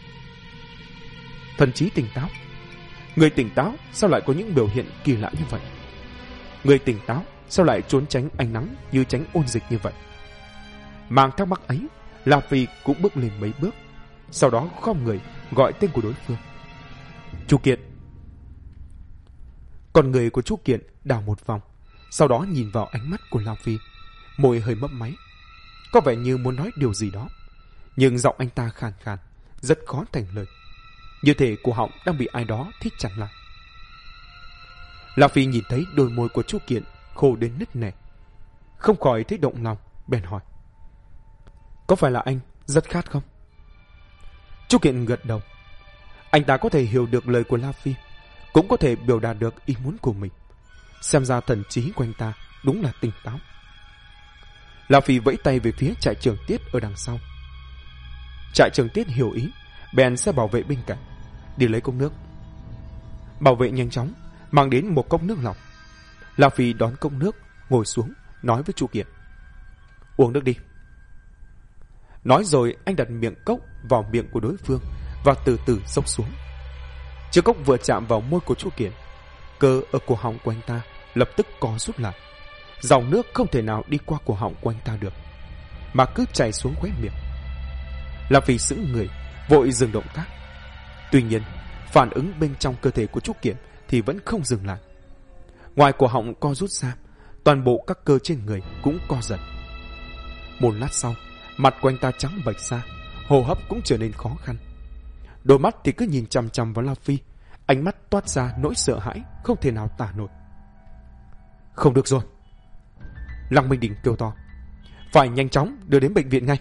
Thần trí tỉnh táo? Người tỉnh táo sao lại có những biểu hiện kỳ lạ như vậy? Người tỉnh táo sao lại trốn tránh ánh nắng như tránh ôn dịch như vậy? Mang thắc mắc ấy, La Phi cũng bước lên mấy bước, sau đó khom người gọi tên của đối phương: Chu Kiện. Con người của Chu Kiện đảo một vòng, sau đó nhìn vào ánh mắt của La Phi, môi hơi mấp máy. có vẻ như muốn nói điều gì đó, nhưng giọng anh ta khàn khàn, rất khó thành lời, như thể cổ họng đang bị ai đó thít chặt lại. La Phi nhìn thấy đôi môi của Chu Kiện khô đến nứt nẻ, không khỏi thấy động lòng, bèn hỏi: có phải là anh rất khát không? Chu Kiện gật đầu. Anh ta có thể hiểu được lời của La Phi, cũng có thể biểu đạt được ý muốn của mình. Xem ra thần trí của anh ta đúng là tỉnh táo. La Phi vẫy tay về phía trại trưởng Tiết ở đằng sau. Trại trưởng Tiết hiểu ý, bèn sẽ bảo vệ bên cạnh đi lấy cốc nước. Bảo vệ nhanh chóng mang đến một cốc nước lọc. La Phi đón cốc nước, ngồi xuống, nói với Chu Kiện: uống nước đi. Nói rồi anh đặt miệng cốc vào miệng của đối phương và từ từ xốc xuống. Chiếc cốc vừa chạm vào môi của Chu Kiện, cơ ở cổ họng của anh ta lập tức co rút lại. Dòng nước không thể nào đi qua cổ họng của anh ta được, mà cứ chảy xuống khóe miệng. La Phi sững người, vội dừng động tác. Tuy nhiên, phản ứng bên trong cơ thể của Chu Kiện thì vẫn không dừng lại. Ngoài cổ họng co rút ra, toàn bộ các cơ trên người cũng co giật. Một lát sau, mặt của anh ta trắng bệch ra, hô hấp cũng trở nên khó khăn. Đôi mắt thì cứ nhìn chằm chằm vào La Phi, ánh mắt toát ra nỗi sợ hãi không thể nào tả nổi. Không được rồi, Lăng Minh Đình kêu to, phải nhanh chóng đưa đến bệnh viện ngay.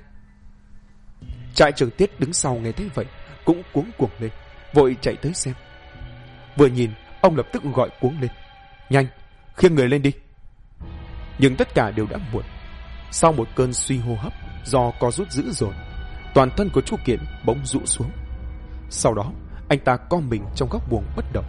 Trại trưởng Tiết đứng sau nghe thấy vậy cũng cuống cuồng lên, vội chạy tới xem. Vừa nhìn, ông lập tức gọi cuống lên: nhanh, khiêng người lên đi. Nhưng tất cả đều đã muộn. Sau một cơn suy hô hấp do co rút dữ dội, toàn thân của Chu Kiện bỗng rụ xuống. Sau đó anh ta co mình trong góc buồng bất động.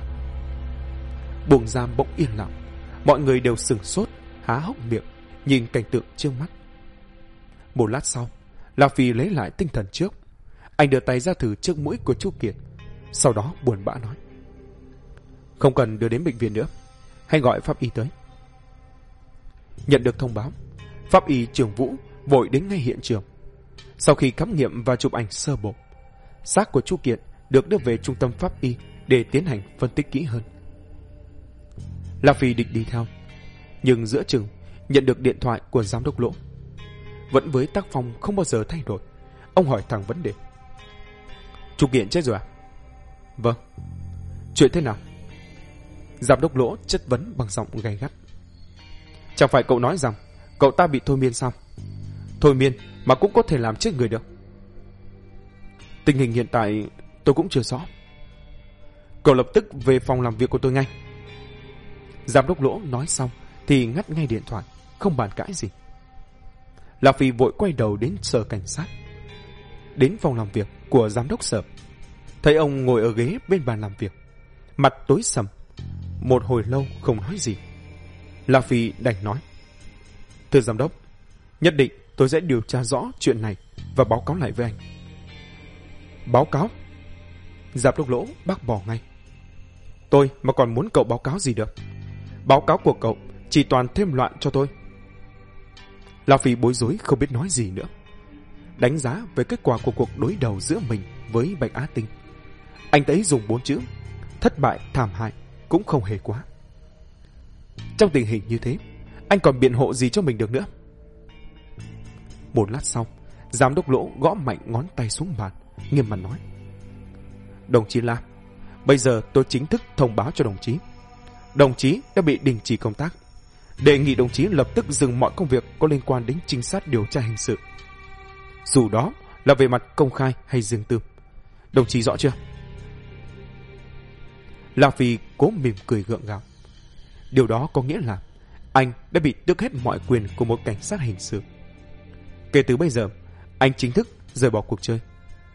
Buồng giam bỗng yên lặng, mọi người đều sửng sốt, há hốc miệng nhìn cảnh tượng trước mắt. Một lát sau, La Phi lấy lại tinh thần trước. Anh đưa tay ra thử trước mũi của Chu Kiện, sau đó buồn bã nói: không cần đưa đến bệnh viện nữa, hãy gọi pháp y tới. Nhận được thông báo, pháp y Trường Vũ vội đến ngay hiện trường. Sau khi khám nghiệm và chụp ảnh sơ bộ, xác của Chu Kiện được đưa về trung tâm pháp y để tiến hành phân tích kỹ hơn. La Phi định đi theo, nhưng giữa chừng nhận được điện thoại của giám đốc Lỗ. Vẫn với tác phong không bao giờ thay đổi, ông hỏi thẳng vấn đề: Chu Kiện chết rồi à? Vâng. Chuyện thế nào? Giám đốc Lỗ chất vấn bằng giọng gay gắt. Chẳng phải cậu nói rằng cậu ta bị thôi miên sao? Thôi miên mà cũng có thể làm chết người được. Tình hình hiện tại tôi cũng chưa rõ. Cậu lập tức về phòng làm việc của tôi ngay. Giám đốc Lỗ nói xong thì ngắt ngay điện thoại, không bàn cãi gì. La Phi vội quay đầu đến sở cảnh sát. Đến phòng làm việc của giám đốc sở, thấy ông ngồi ở ghế bên bàn làm việc, mặt tối sầm, một hồi lâu không nói gì. La Phi đành nói: thưa giám đốc, nhất định tôi sẽ điều tra rõ chuyện này và báo cáo lại với anh. Báo cáo? Giám đốc Lỗ bác bỏ ngay. Tôi mà còn muốn cậu báo cáo gì được? Báo cáo của cậu chỉ toàn thêm loạn cho tôi. La Phi bối rối không biết nói gì nữa. Đánh giá về kết quả của cuộc đối đầu giữa mình với Bạch Á Tinh, anh ấy dùng bốn chữ: thất bại thảm hại cũng không hề quá. Trong tình hình như thế, anh còn biện hộ gì cho mình được nữa? Một lát sau, giám đốc Lỗ gõ mạnh ngón tay xuống bàn, nghiêm mặt nói: đồng chí La, bây giờ tôi chính thức thông báo cho đồng chí, đồng chí đã bị đình chỉ công tác. Đề nghị đồng chí lập tức dừng mọi công việc có liên quan đến trinh sát điều tra hình sự, dù đó là về mặt công khai hay riêng tư. Đồng chí rõ chưa? La Phi cố mỉm cười gượng gạo. Điều đó có nghĩa là anh đã bị tước hết mọi quyền của một cảnh sát hình sự. Kể từ bây giờ, anh chính thức rời bỏ cuộc chơi.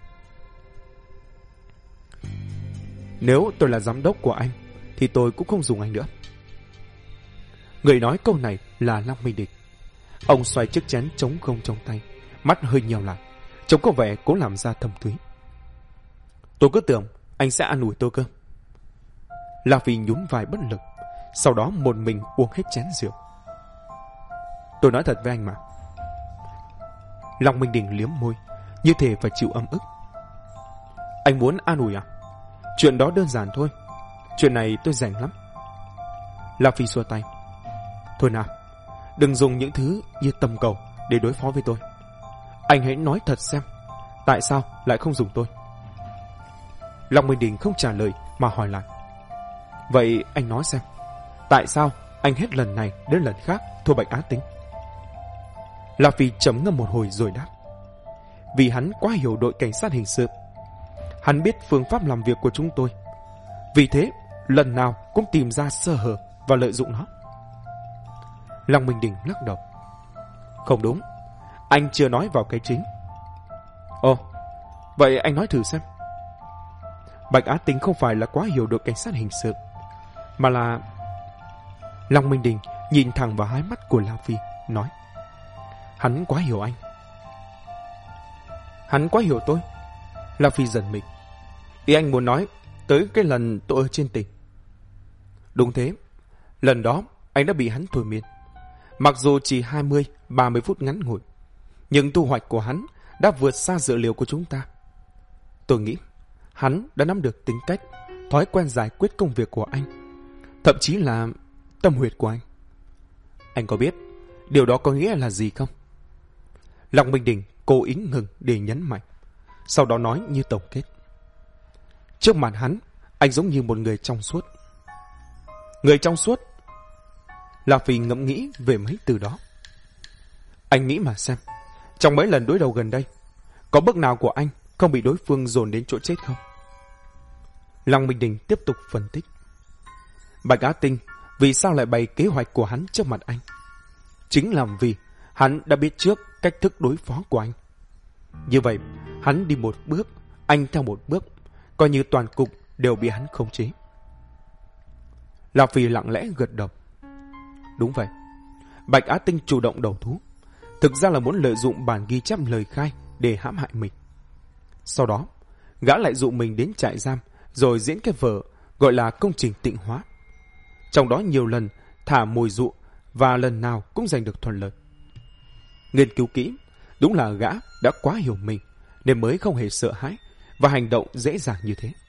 Nếu tôi là giám đốc của anh thì tôi cũng không dùng anh nữa. Người nói câu này là Lăng Minh Địch. Ông xoay chiếc chén trống không trong tay, mắt hơi nhèo lại, trông có vẻ cố làm ra thâm thúy. Tôi cứ tưởng anh sẽ an ủi tôi cơ. La Phi nhún vai bất lực, sau đó một mình uống hết chén rượu. Tôi nói thật với anh mà. Lăng Minh Đình liếm môi, như thể phải chịu âm ức. Anh muốn an ủi à? Chuyện đó đơn giản thôi, chuyện này tôi rảnh lắm. La Phi xua tay. Thôi nào, đừng dùng những thứ như tầm cầu để đối phó với tôi. Anh hãy nói thật xem, tại sao lại không dùng tôi? Long Minh Đình không trả lời mà hỏi lại. Vậy anh nói xem, tại sao anh hết lần này đến lần khác thua Bạch Á Tinh? La Phi trầm ngâm một hồi rồi đáp. Vì hắn quá hiểu đội cảnh sát hình sự. Hắn biết phương pháp làm việc của chúng tôi. Vì thế, lần nào cũng tìm ra sơ hở và lợi dụng nó. Long Minh Đình lắc đầu. Không đúng, anh chưa nói vào cái chính. Ồ, vậy anh nói thử xem. Bạch Á Tinh không phải là quá hiểu đội cảnh sát hình sự, mà là... Long Minh Đình nhìn thẳng vào hai mắt của La Phi, nói. Hắn quá hiểu anh. Hắn quá hiểu tôi? La Phi giật mình. Ý anh muốn nói tới cái lần tôi ở trên tỉnh. Đúng thế, lần đó anh đã bị hắn thôi miên. Mặc dù chỉ hai mươi ba mươi phút ngắn ngủi, nhưng thu hoạch của hắn đã vượt xa dự liệu của chúng ta. Tôi nghĩ hắn đã nắm được tính cách, thói quen giải quyết công việc của anh, thậm chí là tâm huyết của anh. Anh có biết điều đó có nghĩa là gì không? Long Minh Đình cố ý ngừng để nhấn mạnh, sau đó nói như tổng kết. Trước mặt hắn, anh giống như một người trong suốt. Người trong suốt? La Phi ngẫm nghĩ về mấy từ đó. Anh nghĩ mà xem, trong mấy lần đối đầu gần đây, có bước nào của anh không bị đối phương dồn đến chỗ chết không? Long Minh Đình tiếp tục phân tích. Bạch Á Tinh vì sao lại bày kế hoạch của hắn trước mặt anh? Chính là vì hắn đã biết trước cách thức đối phó của anh. Như vậy, hắn đi một bước, anh theo một bước, coi như toàn cục đều bị hắn khống chế. La Phi lặng lẽ gật đầu. Đúng vậy, Bạch Á Tinh chủ động đầu thú, thực ra là muốn lợi dụng bản ghi chép lời khai để hãm hại mình. Sau đó, gã lại dụ mình đến trại giam, rồi diễn cái vở gọi là công trình tịnh hóa. Trong đó nhiều lần thả mồi dụ và lần nào cũng giành được thuận lợi. Nghiên cứu kỹ, đúng là gã đã quá hiểu mình nên mới không hề sợ hãi và hành động dễ dàng như thế.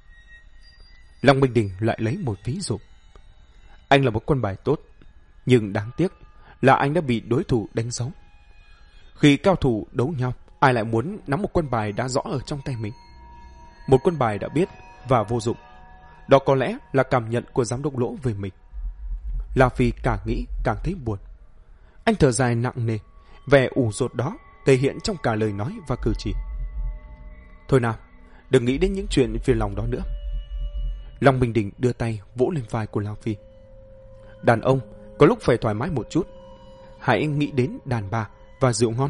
Long Minh Đình lại lấy một ví dụ. Anh là một quân bài tốt, nhưng đáng tiếc là anh đã bị đối thủ đánh dấu. Khi cao thủ đấu nhau, ai lại muốn nắm một quân bài đã rõ ở trong tay mình? Một quân bài đã biết và vô dụng. Đó có lẽ là cảm nhận của giám đốc Lỗ về mình. La Phi càng nghĩ càng thấy buồn. Anh thở dài nặng nề, vẻ ủ rột đó thể hiện trong cả lời nói và cử chỉ. Thôi nào, đừng nghĩ đến những chuyện phiền lòng đó nữa. Long Minh Đình đưa tay vỗ lên vai của La Phi. Đàn ông có lúc phải thoải mái một chút. Hãy nghĩ đến đàn bà và rượu ngon.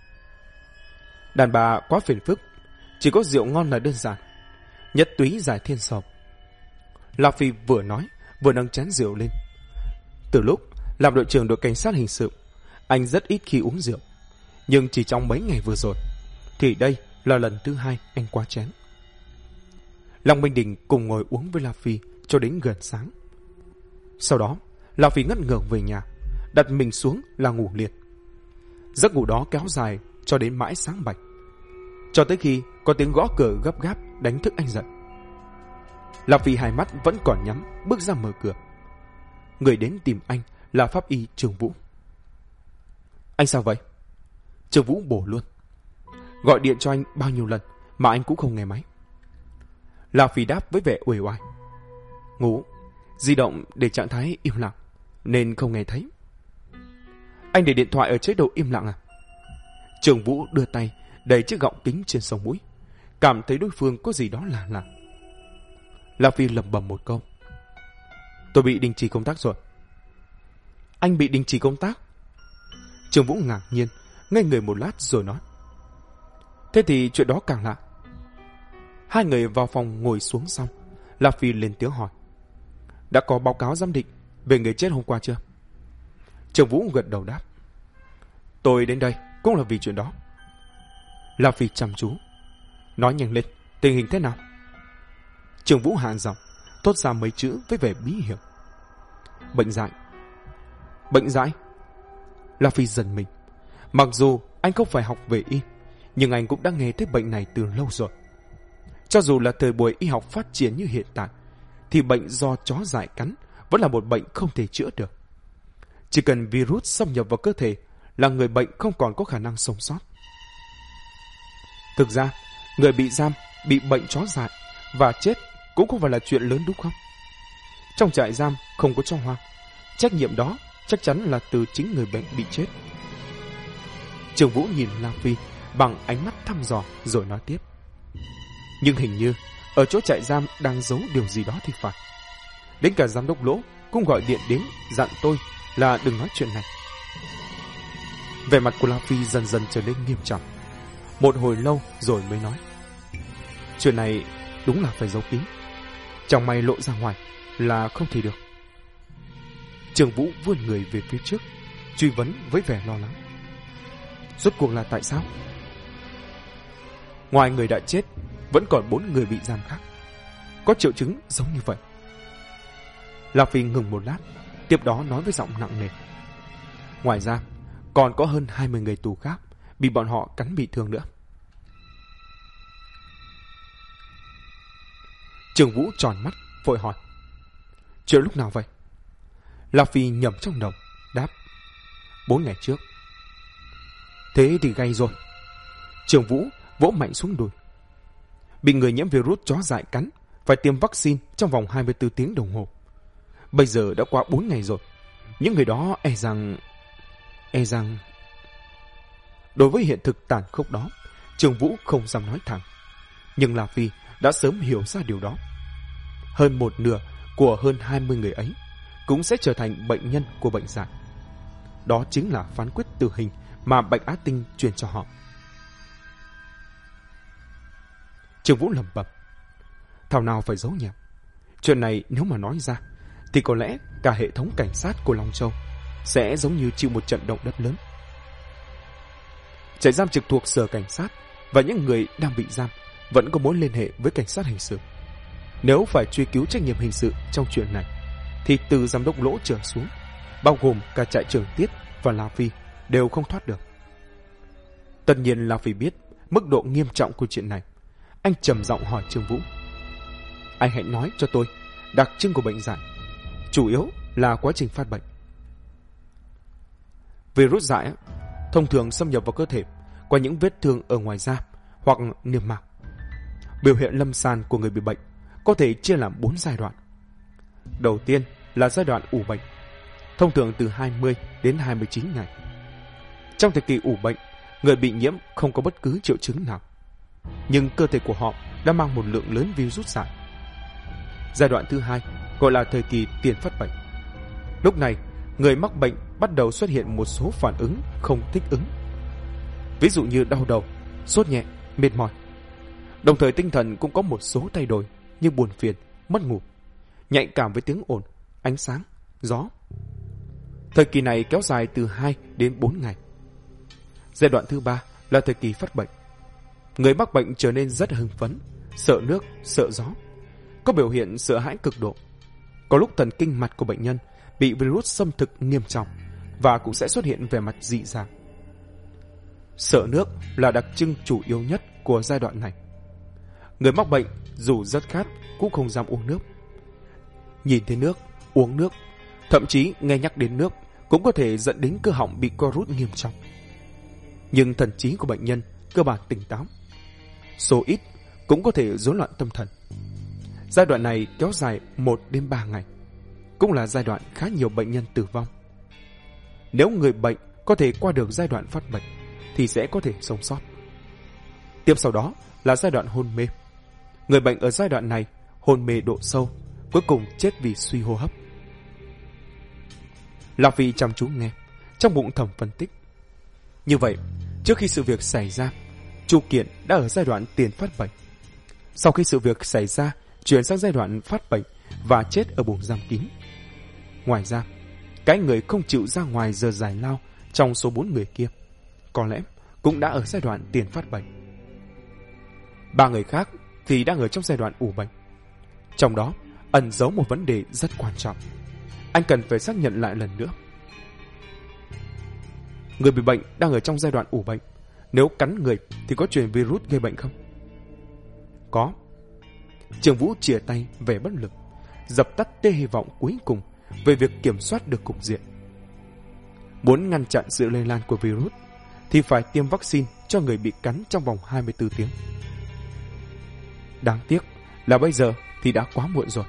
Đàn bà quá phiền phức, chỉ có rượu ngon là đơn giản. Nhất túy giải thiên sầu. La Phi vừa nói vừa nâng chén rượu lên. Từ lúc làm đội trưởng đội cảnh sát hình sự, anh rất ít khi uống rượu. Nhưng chỉ trong mấy ngày vừa rồi, thì đây là lần thứ hai anh quá chén. Long Minh Đình cùng ngồi uống với La Phi cho đến gần sáng. Sau đó, La Phi ngất ngưởng về nhà, đặt mình xuống là ngủ liền. Giấc ngủ đó kéo dài cho đến mãi sáng bạch, cho tới khi có tiếng gõ cửa gấp gáp đánh thức anh dậy. La Phi hai mắt vẫn còn nhắm, bước ra mở cửa. Người đến tìm anh là pháp y Trường Vũ. Anh sao vậy? Trường Vũ bổ luôn. Gọi điện cho anh bao nhiêu lần mà anh cũng không nghe máy. La Phi đáp với vẻ uể oải. Ngủ, di động để trạng thái im lặng nên không nghe thấy. Anh để điện thoại ở chế độ im lặng à? Trường Vũ đưa tay đẩy chiếc gọng kính trên sống mũi, cảm thấy đối phương có gì đó lạ lạ. La Phi lẩm bẩm một câu. Tôi bị đình chỉ công tác rồi. Anh bị đình chỉ công tác? Trường Vũ ngạc nhiên, ngây người một lát rồi nói. Thế thì chuyện đó càng lạ. Hai người vào phòng ngồi xuống xong, La Phi lên tiếng hỏi. Đã có báo cáo giám định về người chết hôm qua chưa? Trường Vũ gật đầu đáp. Tôi đến đây cũng là vì chuyện đó. La Phi chăm chú. Nói nhanh lên, tình hình thế nào? Trường Vũ hạ giọng, thốt ra mấy chữ với vẻ bí hiểm. Bệnh dại. Bệnh dại? La Phi giật mình. Mặc dù anh không phải học về y, nhưng anh cũng đã nghe thấy bệnh này từ lâu rồi. Cho dù là thời buổi y học phát triển như hiện tại, thì bệnh do chó dại cắn vẫn là một bệnh không thể chữa được. Chỉ cần virus xâm nhập vào cơ thể là người bệnh không còn có khả năng sống sót. Thực ra, người bị giam, bị bệnh chó dại và chết cũng không phải là chuyện lớn đúng không? Trong trại giam không có chó hoang, trách nhiệm đó chắc chắn là từ chính người bệnh bị chết. Trường Vũ nhìn La Phi bằng ánh mắt thăm dò rồi nói tiếp. Nhưng hình như ở chỗ trại giam đang giấu điều gì đó thì phải. Đến cả giám đốc Lỗ cũng gọi điện đến dặn tôi là đừng nói chuyện này. Vẻ mặt của La Phi dần dần trở nên nghiêm trọng. Một hồi lâu rồi mới nói. Chuyện này đúng là phải giấu kín. Chẳng may lộ ra ngoài là không thể được. Trường Vũ vươn người về phía trước, truy vấn với vẻ lo lắng. Rốt cuộc là tại sao? Ngoài người đã chết, vẫn còn bốn người bị giam khác, có triệu chứng giống như vậy. La Phi ngừng một lát, tiếp đó nói với giọng nặng nề. Ngoài ra, còn có hơn hai mươi người tù khác bị bọn họ cắn bị thương nữa. Trường Vũ tròn mắt, vội hỏi. Chuyện lúc nào vậy? La Phi nhầm trong đầu, đáp. Bốn ngày trước. Thế thì gay rồi. Trường Vũ vỗ mạnh xuống đùi. Bị người nhiễm virus chó dại cắn, phải tiêm vaccine trong vòng hai mươi tư tiếng đồng hồ. Bây giờ đã qua bốn ngày rồi. Những người đó e rằng... E rằng... Đối với hiện thực tàn khốc đó, Trường Vũ không dám nói thẳng. Nhưng La Phi đã sớm hiểu ra điều đó. Hơn một nửa của hơn hai mươi người ấy cũng sẽ trở thành bệnh nhân của bệnh dại. Đó chính là phán quyết tử hình mà Bạch Á Tinh truyền cho họ. Trường Vũ lẩm bẩm. Thảo nào phải giấu nhẹm. Chuyện này nếu mà nói ra thì có lẽ cả hệ thống cảnh sát của Long Châu sẽ giống như chịu một trận động đất lớn. Trại giam trực thuộc sở cảnh sát và những người đang bị giam vẫn có mối liên hệ với cảnh sát hình sự. Nếu phải truy cứu trách nhiệm hình sự trong chuyện này thì từ giám đốc Lỗ trở xuống, bao gồm cả trại trưởng Tiết và La Phi, đều không thoát được. Tất nhiên La Phi biết mức độ nghiêm trọng của chuyện này. Anh trầm giọng hỏi Trường Vũ. Anh hãy nói cho tôi đặc trưng của bệnh dại, chủ yếu là quá trình phát bệnh. Virus dại thông thường xâm nhập vào cơ thể qua những vết thương ở ngoài da hoặc niêm mạc. Biểu hiện lâm sàng của người bị bệnh có thể chia làm bốn giai đoạn. Đầu tiên là giai đoạn ủ bệnh, thông thường từ hai mươi đến hai mươi chín ngày. Trong thời kỳ ủ bệnh, người bị nhiễm không có bất cứ triệu chứng nào, nhưng cơ thể của họ đã mang một lượng lớn virus dại. Giai đoạn thứ hai gọi là thời kỳ tiền phát bệnh. Lúc này, người mắc bệnh bắt đầu xuất hiện một số phản ứng không thích ứng. Ví dụ như đau đầu, sốt nhẹ, mệt mỏi. Đồng thời tinh thần cũng có một số thay đổi như buồn phiền, mất ngủ, nhạy cảm với tiếng ồn, ánh sáng, gió. Thời kỳ này kéo dài từ hai đến bốn ngày. Giai đoạn thứ ba là thời kỳ phát bệnh. Người mắc bệnh trở nên rất hưng phấn, sợ nước, sợ gió, có biểu hiện sợ hãi cực độ. Có lúc thần kinh mặt của bệnh nhân bị virus xâm thực nghiêm trọng và cũng sẽ xuất hiện vẻ mặt dị dạng. Sợ nước là đặc trưng chủ yếu nhất của giai đoạn này. Người mắc bệnh dù rất khát cũng không dám uống nước. Nhìn thấy nước, uống nước, thậm chí nghe nhắc đến nước cũng có thể dẫn đến cơ họng bị co rút nghiêm trọng. Nhưng thần trí của bệnh nhân cơ bản tỉnh táo. Số ít cũng có thể rối loạn tâm thần. Giai đoạn này kéo dài một đến ba ngày, cũng là giai đoạn khá nhiều bệnh nhân tử vong. Nếu người bệnh có thể qua được giai đoạn phát bệnh thì sẽ có thể sống sót. Tiếp sau đó là giai đoạn hôn mê. Người bệnh ở giai đoạn này hôn mê độ sâu, cuối cùng chết vì suy hô hấp. La Phi chăm chú nghe, trong bụng thầm phân tích. Như vậy, trước khi sự việc xảy ra, Chu Kiện đã ở giai đoạn tiền phát bệnh. Sau khi sự việc xảy ra, chuyển sang giai đoạn phát bệnh và chết ở buồng giam kín. Ngoài ra, cái người không chịu ra ngoài giờ giải lao trong số bốn người kia, có lẽ cũng đã ở giai đoạn tiền phát bệnh. Ba người khác thì đang ở trong giai đoạn ủ bệnh. Trong đó, ẩn giấu một vấn đề rất quan trọng. Anh cần phải xác nhận lại lần nữa. Người bị bệnh đang ở trong giai đoạn ủ bệnh. Nếu cắn người thì có truyền virus gây bệnh không? Có. Trường Vũ chìa tay vẻ bất lực, dập tắt tia hy vọng cuối cùng về việc kiểm soát được cục diện. Muốn ngăn chặn sự lây lan của virus thì phải tiêm vaccine cho người bị cắn trong vòng hai mươi tư tiếng. Đáng tiếc là bây giờ thì đã quá muộn rồi.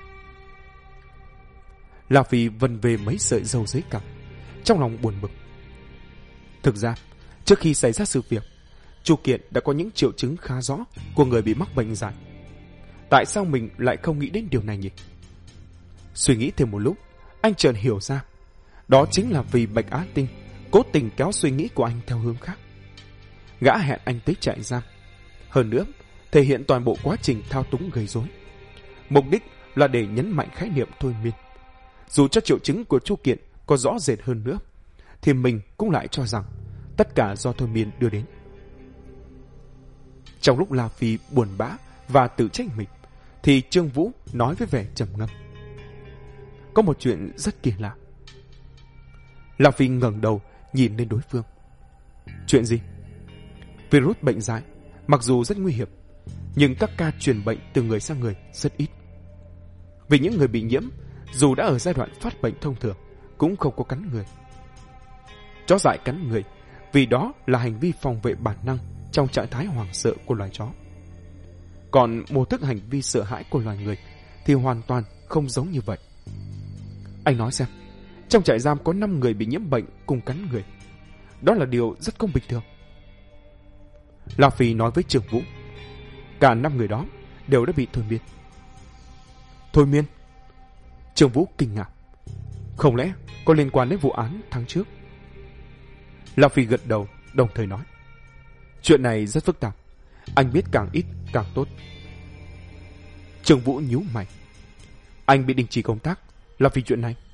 La Phi vần về mấy sợi râu dưới cằm, trong lòng buồn bực. Thực ra, trước khi xảy ra sự việc, Chu Kiện đã có những triệu chứng khá rõ của người bị mắc bệnh dại. Tại sao mình lại không nghĩ đến điều này nhỉ? Suy nghĩ thêm một lúc, anh chợt hiểu ra, đó chính là vì Bạch Á Tinh cố tình kéo suy nghĩ của anh theo hướng khác. Gã hẹn anh tới trại giam, hơn nữa thể hiện toàn bộ quá trình thao túng gây rối. Mục đích là để nhấn mạnh khái niệm thôi miên. Dù cho triệu chứng của Chu Kiện có rõ rệt hơn nữa, thì mình cũng lại cho rằng tất cả do thôi miên đưa đến. Trong lúc La Phi buồn bã và tự trách mình, thì Trương Vũ nói với vẻ trầm ngâm: có một chuyện rất kỳ lạ. La Phi ngẩng đầu nhìn lên đối phương. Chuyện gì? Virus bệnh dại mặc dù rất nguy hiểm, nhưng các ca truyền bệnh từ người sang người rất ít. Vì những người bị nhiễm, dù đã ở giai đoạn phát bệnh thông thường, cũng không có cắn người. Chó dại cắn người vì đó là hành vi phòng vệ bản năng trong trạng thái hoảng sợ của loài chó. Còn mô thức hành vi sợ hãi của loài người thì hoàn toàn không giống như vậy. Anh nói xem, trong trại giam có năm người bị nhiễm bệnh cùng cắn người. Đó là điều rất không bình thường. La Phi nói với Trương Vũ, cả năm người đó đều đã bị thôi miên. Thôi miên? Trương Vũ kinh ngạc. Không lẽ có liên quan đến vụ án tháng trước? La Phi gật đầu, đồng thời nói, chuyện này rất phức tạp, anh biết càng ít càng tốt. Trương Vũ nhíu mày. Anh bị đình chỉ công tác là vì chuyện này?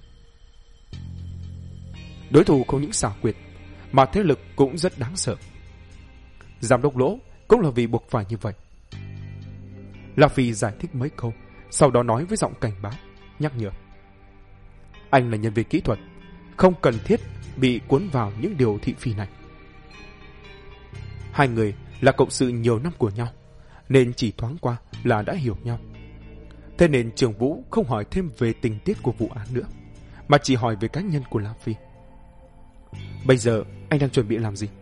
Đối thủ không những xảo quyệt, mà thế lực cũng rất đáng sợ. Giám đốc Lỗ cũng là vì buộc phải như vậy. La Phi giải thích mấy câu, sau đó nói với giọng cảnh báo, nhắc nhở. Anh là nhân viên kỹ thuật, không cần thiết bị cuốn vào những điều thị phi này. Hai người là cộng sự nhiều năm của nhau, nên chỉ thoáng qua là đã hiểu nhau. Thế nên Trường Vũ không hỏi thêm về tình tiết của vụ án nữa, mà chỉ hỏi về cá nhân của La Phi. Bây giờ anh đang chuẩn bị làm gì?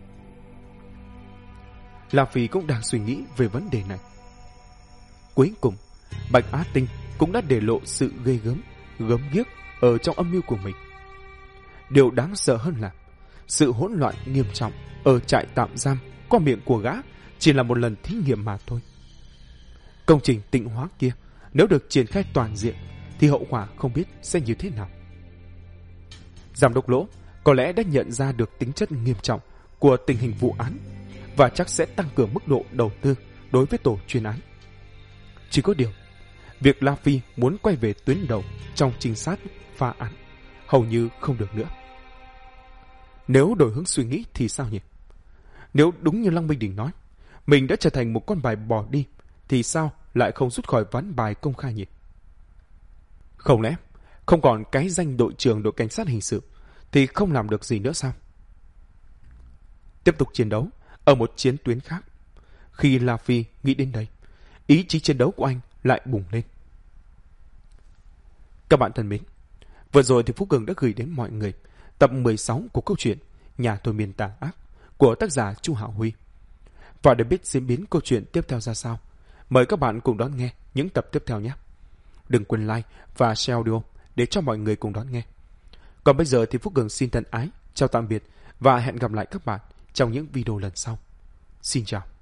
La Phi cũng đang suy nghĩ về vấn đề này. Cuối cùng, Bạch Á Tinh cũng đã để lộ sự ghê gớm, gớm ghiếc ở trong âm mưu của mình. Điều đáng sợ hơn là sự hỗn loạn nghiêm trọng ở trại tạm giam qua miệng của gã chỉ là một lần thí nghiệm mà thôi. Công trình tịnh hóa kia nếu được triển khai toàn diện thì hậu quả không biết sẽ như thế nào. Giám đốc Lỗ có lẽ đã nhận ra được tính chất nghiêm trọng của tình hình vụ án và chắc sẽ tăng cường mức độ đầu tư đối với tổ chuyên án. Chỉ có điều, việc La Phi muốn quay về tuyến đầu trong trinh sát phá án hầu như không được nữa. Nếu đổi hướng suy nghĩ thì sao nhỉ? Nếu đúng như Lăng Minh Đình nói, mình đã trở thành một con bài bỏ đi, thì sao lại không rút khỏi ván bài công khai nhỉ? Không lẽ không còn cái danh đội trưởng đội cảnh sát hình sự thì không làm được gì nữa sao? Tiếp tục chiến đấu ở một chiến tuyến khác. Khi La Phi nghĩ đến đây, ý chí chiến đấu của anh lại bùng lên. Các bạn thân mến, vừa rồi thì Phú Cường đã gửi đến mọi người tập mười sáu của câu chuyện Nhà thôi miên tà ác của tác giả Chu Hạo Huy. Và để biết diễn biến câu chuyện tiếp theo ra sao, mời các bạn cùng đón nghe những tập tiếp theo nhé. Đừng quên like và share audio để cho mọi người cùng đón nghe. Còn bây giờ thì Phú Cường xin thân ái, chào tạm biệt và hẹn gặp lại các bạn trong những video lần sau. Xin chào.